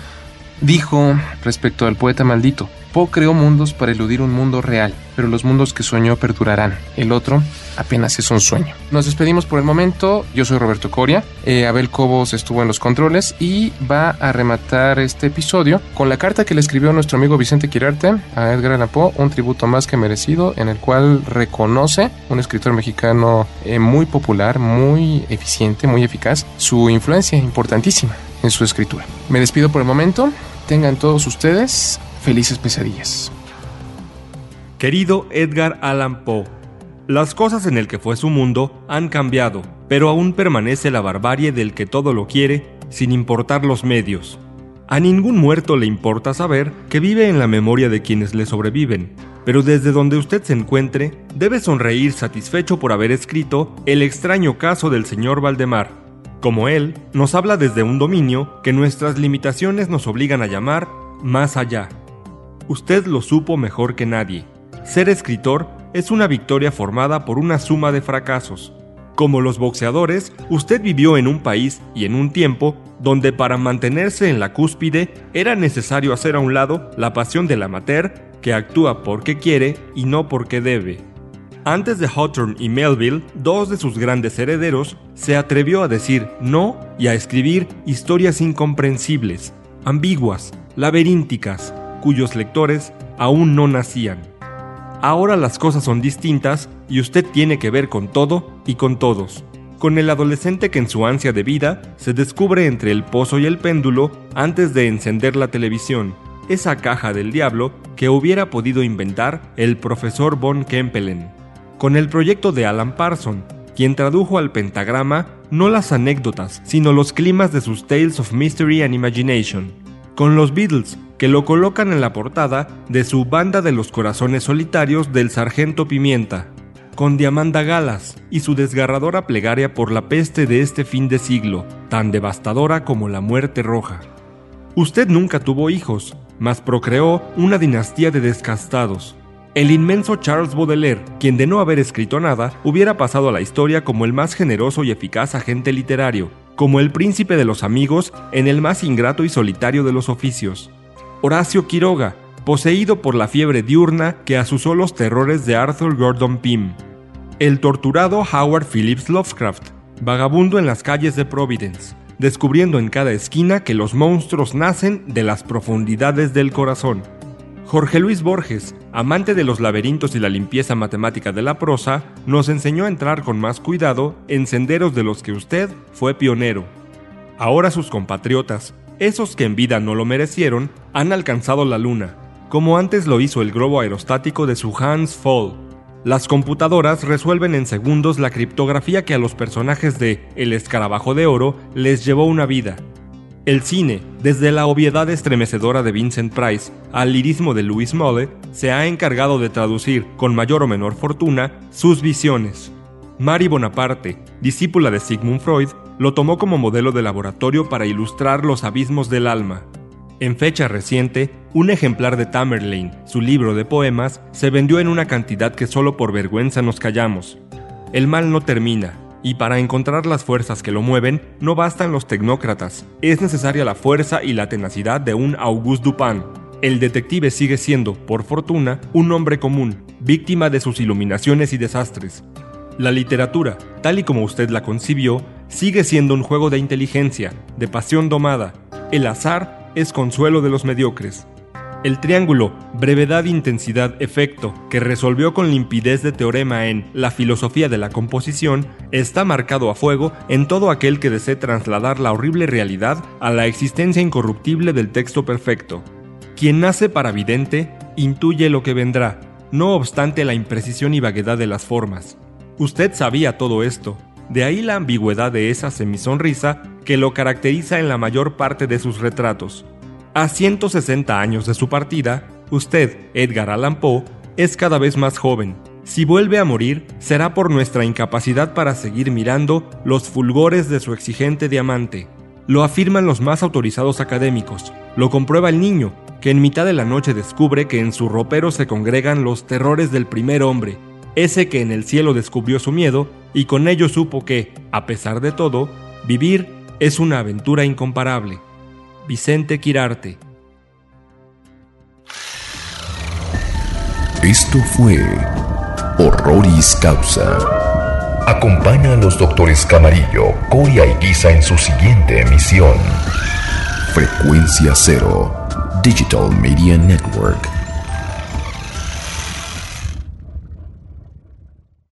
dijo respecto al poeta maldito: Poe creó mundos para eludir un mundo real, pero los mundos que soñó perdurarán. El otro apenas es un sueño. Nos despedimos por el momento. Yo soy Roberto Coria. Abel Cobos estuvo en los controles y va a rematar este episodio con la carta que le escribió nuestro amigo Vicente Quirarte a Edgar Allan Poe, un tributo más que merecido, en el cual reconoce, un escritor mexicano muy popular, muy eficiente, muy eficaz, su influencia importantísima en su escritura. Me despido por el momento. Tengan todos ustedes felices pesadillas. Querido Edgar Allan Poe, las cosas en el que fue su mundo han cambiado, pero aún permanece la barbarie del que todo lo quiere, sin importar los medios. A ningún muerto le importa saber que vive en la memoria de quienes le sobreviven, pero desde donde usted se encuentre, debe sonreír satisfecho por haber escrito El extraño caso del señor Valdemar. Como él, nos habla desde un dominio que nuestras limitaciones nos obligan a llamar más allá. Usted lo supo mejor que nadie. Ser escritor es una victoria formada por una suma de fracasos. Como los boxeadores, usted vivió en un país y en un tiempo donde para mantenerse en la cúspide era necesario hacer a un lado la pasión del amateur que actúa porque quiere y no porque debe. Antes de Hawthorne y Melville, dos de sus grandes herederos, se atrevió a decir no y a escribir historias incomprensibles, ambiguas, laberínticas, cuyos lectores aún no nacían. Ahora las cosas son distintas y usted tiene que ver con todo y con todos. Con el adolescente que en su ansia de vida se descubre entre el pozo y el péndulo antes de encender la televisión, esa caja del diablo que hubiera podido inventar el profesor von Kempelen. Con el proyecto de Alan Parsons, quien tradujo al pentagrama no las anécdotas, sino los climas de sus Tales of Mystery and Imagination. Con los Beatles, que lo colocan en la portada de su Banda de los Corazones Solitarios del Sargento Pimienta. Con Diamanda Galas y su desgarradora plegaria por la peste de este fin de siglo, tan devastadora como la muerte roja. Usted nunca tuvo hijos, mas procreó una dinastía de descastados. El inmenso Charles Baudelaire, quien de no haber escrito nada, hubiera pasado a la historia como el más generoso y eficaz agente literario, como el príncipe de los amigos en el más ingrato y solitario de los oficios. Horacio Quiroga, poseído por la fiebre diurna que asusó los terrores de Arthur Gordon Pym. El torturado Howard Phillips Lovecraft, vagabundo en las calles de Providence, descubriendo en cada esquina que los monstruos nacen de las profundidades del corazón. Jorge Luis Borges, amante de los laberintos y la limpieza matemática de la prosa, nos enseñó a entrar con más cuidado en senderos de los que usted fue pionero. Ahora sus compatriotas, esos que en vida no lo merecieron, han alcanzado la luna, como antes lo hizo el globo aerostático de su Hans Pfaall. Las computadoras resuelven en segundos la criptografía que a los personajes de El Escarabajo de Oro les llevó una vida. El cine, desde la obviedad estremecedora de Vincent Price al lirismo de Louis Malle, se ha encargado de traducir, con mayor o menor fortuna, sus visiones. Marie Bonaparte, discípula de Sigmund Freud, lo tomó como modelo de laboratorio para ilustrar los abismos del alma. En fecha reciente, un ejemplar de Tamerlane, su libro de poemas, se vendió en una cantidad que solo por vergüenza nos callamos. El mal no termina, y para encontrar las fuerzas que lo mueven, no bastan los tecnócratas, es necesaria la fuerza y la tenacidad de un Auguste Dupin. El detective sigue siendo, por fortuna, un hombre común, víctima de sus iluminaciones y desastres. La literatura, tal y como usted la concibió, sigue siendo un juego de inteligencia, de pasión domada. El azar es consuelo de los mediocres. El triángulo brevedad, intensidad, efecto, que resolvió con limpidez de teorema en La filosofía de la composición, está marcado a fuego en todo aquel que desee trasladar la horrible realidad a la existencia incorruptible del texto perfecto. Quien nace para vidente, intuye lo que vendrá, no obstante la imprecisión y vaguedad de las formas. Usted sabía todo esto, de ahí la ambigüedad de esa semisonrisa que lo caracteriza en la mayor parte de sus retratos. A 160 años de su partida, usted, Edgar Allan Poe, es cada vez más joven. Si vuelve a morir, será por nuestra incapacidad para seguir mirando los fulgores de su exigente diamante. Lo afirman los más autorizados académicos, lo comprueba el niño, que en mitad de la noche descubre que en su ropero se congregan los terrores del primer hombre, ese que en el cielo descubrió su miedo y con ello supo que, a pesar de todo, vivir es una aventura incomparable. Vicente Quirarte. Esto fue Horroris Causa. Acompaña a los doctores Camarillo, Coria y Guisa en su siguiente emisión. Frecuencia Cero, Digital Media Network.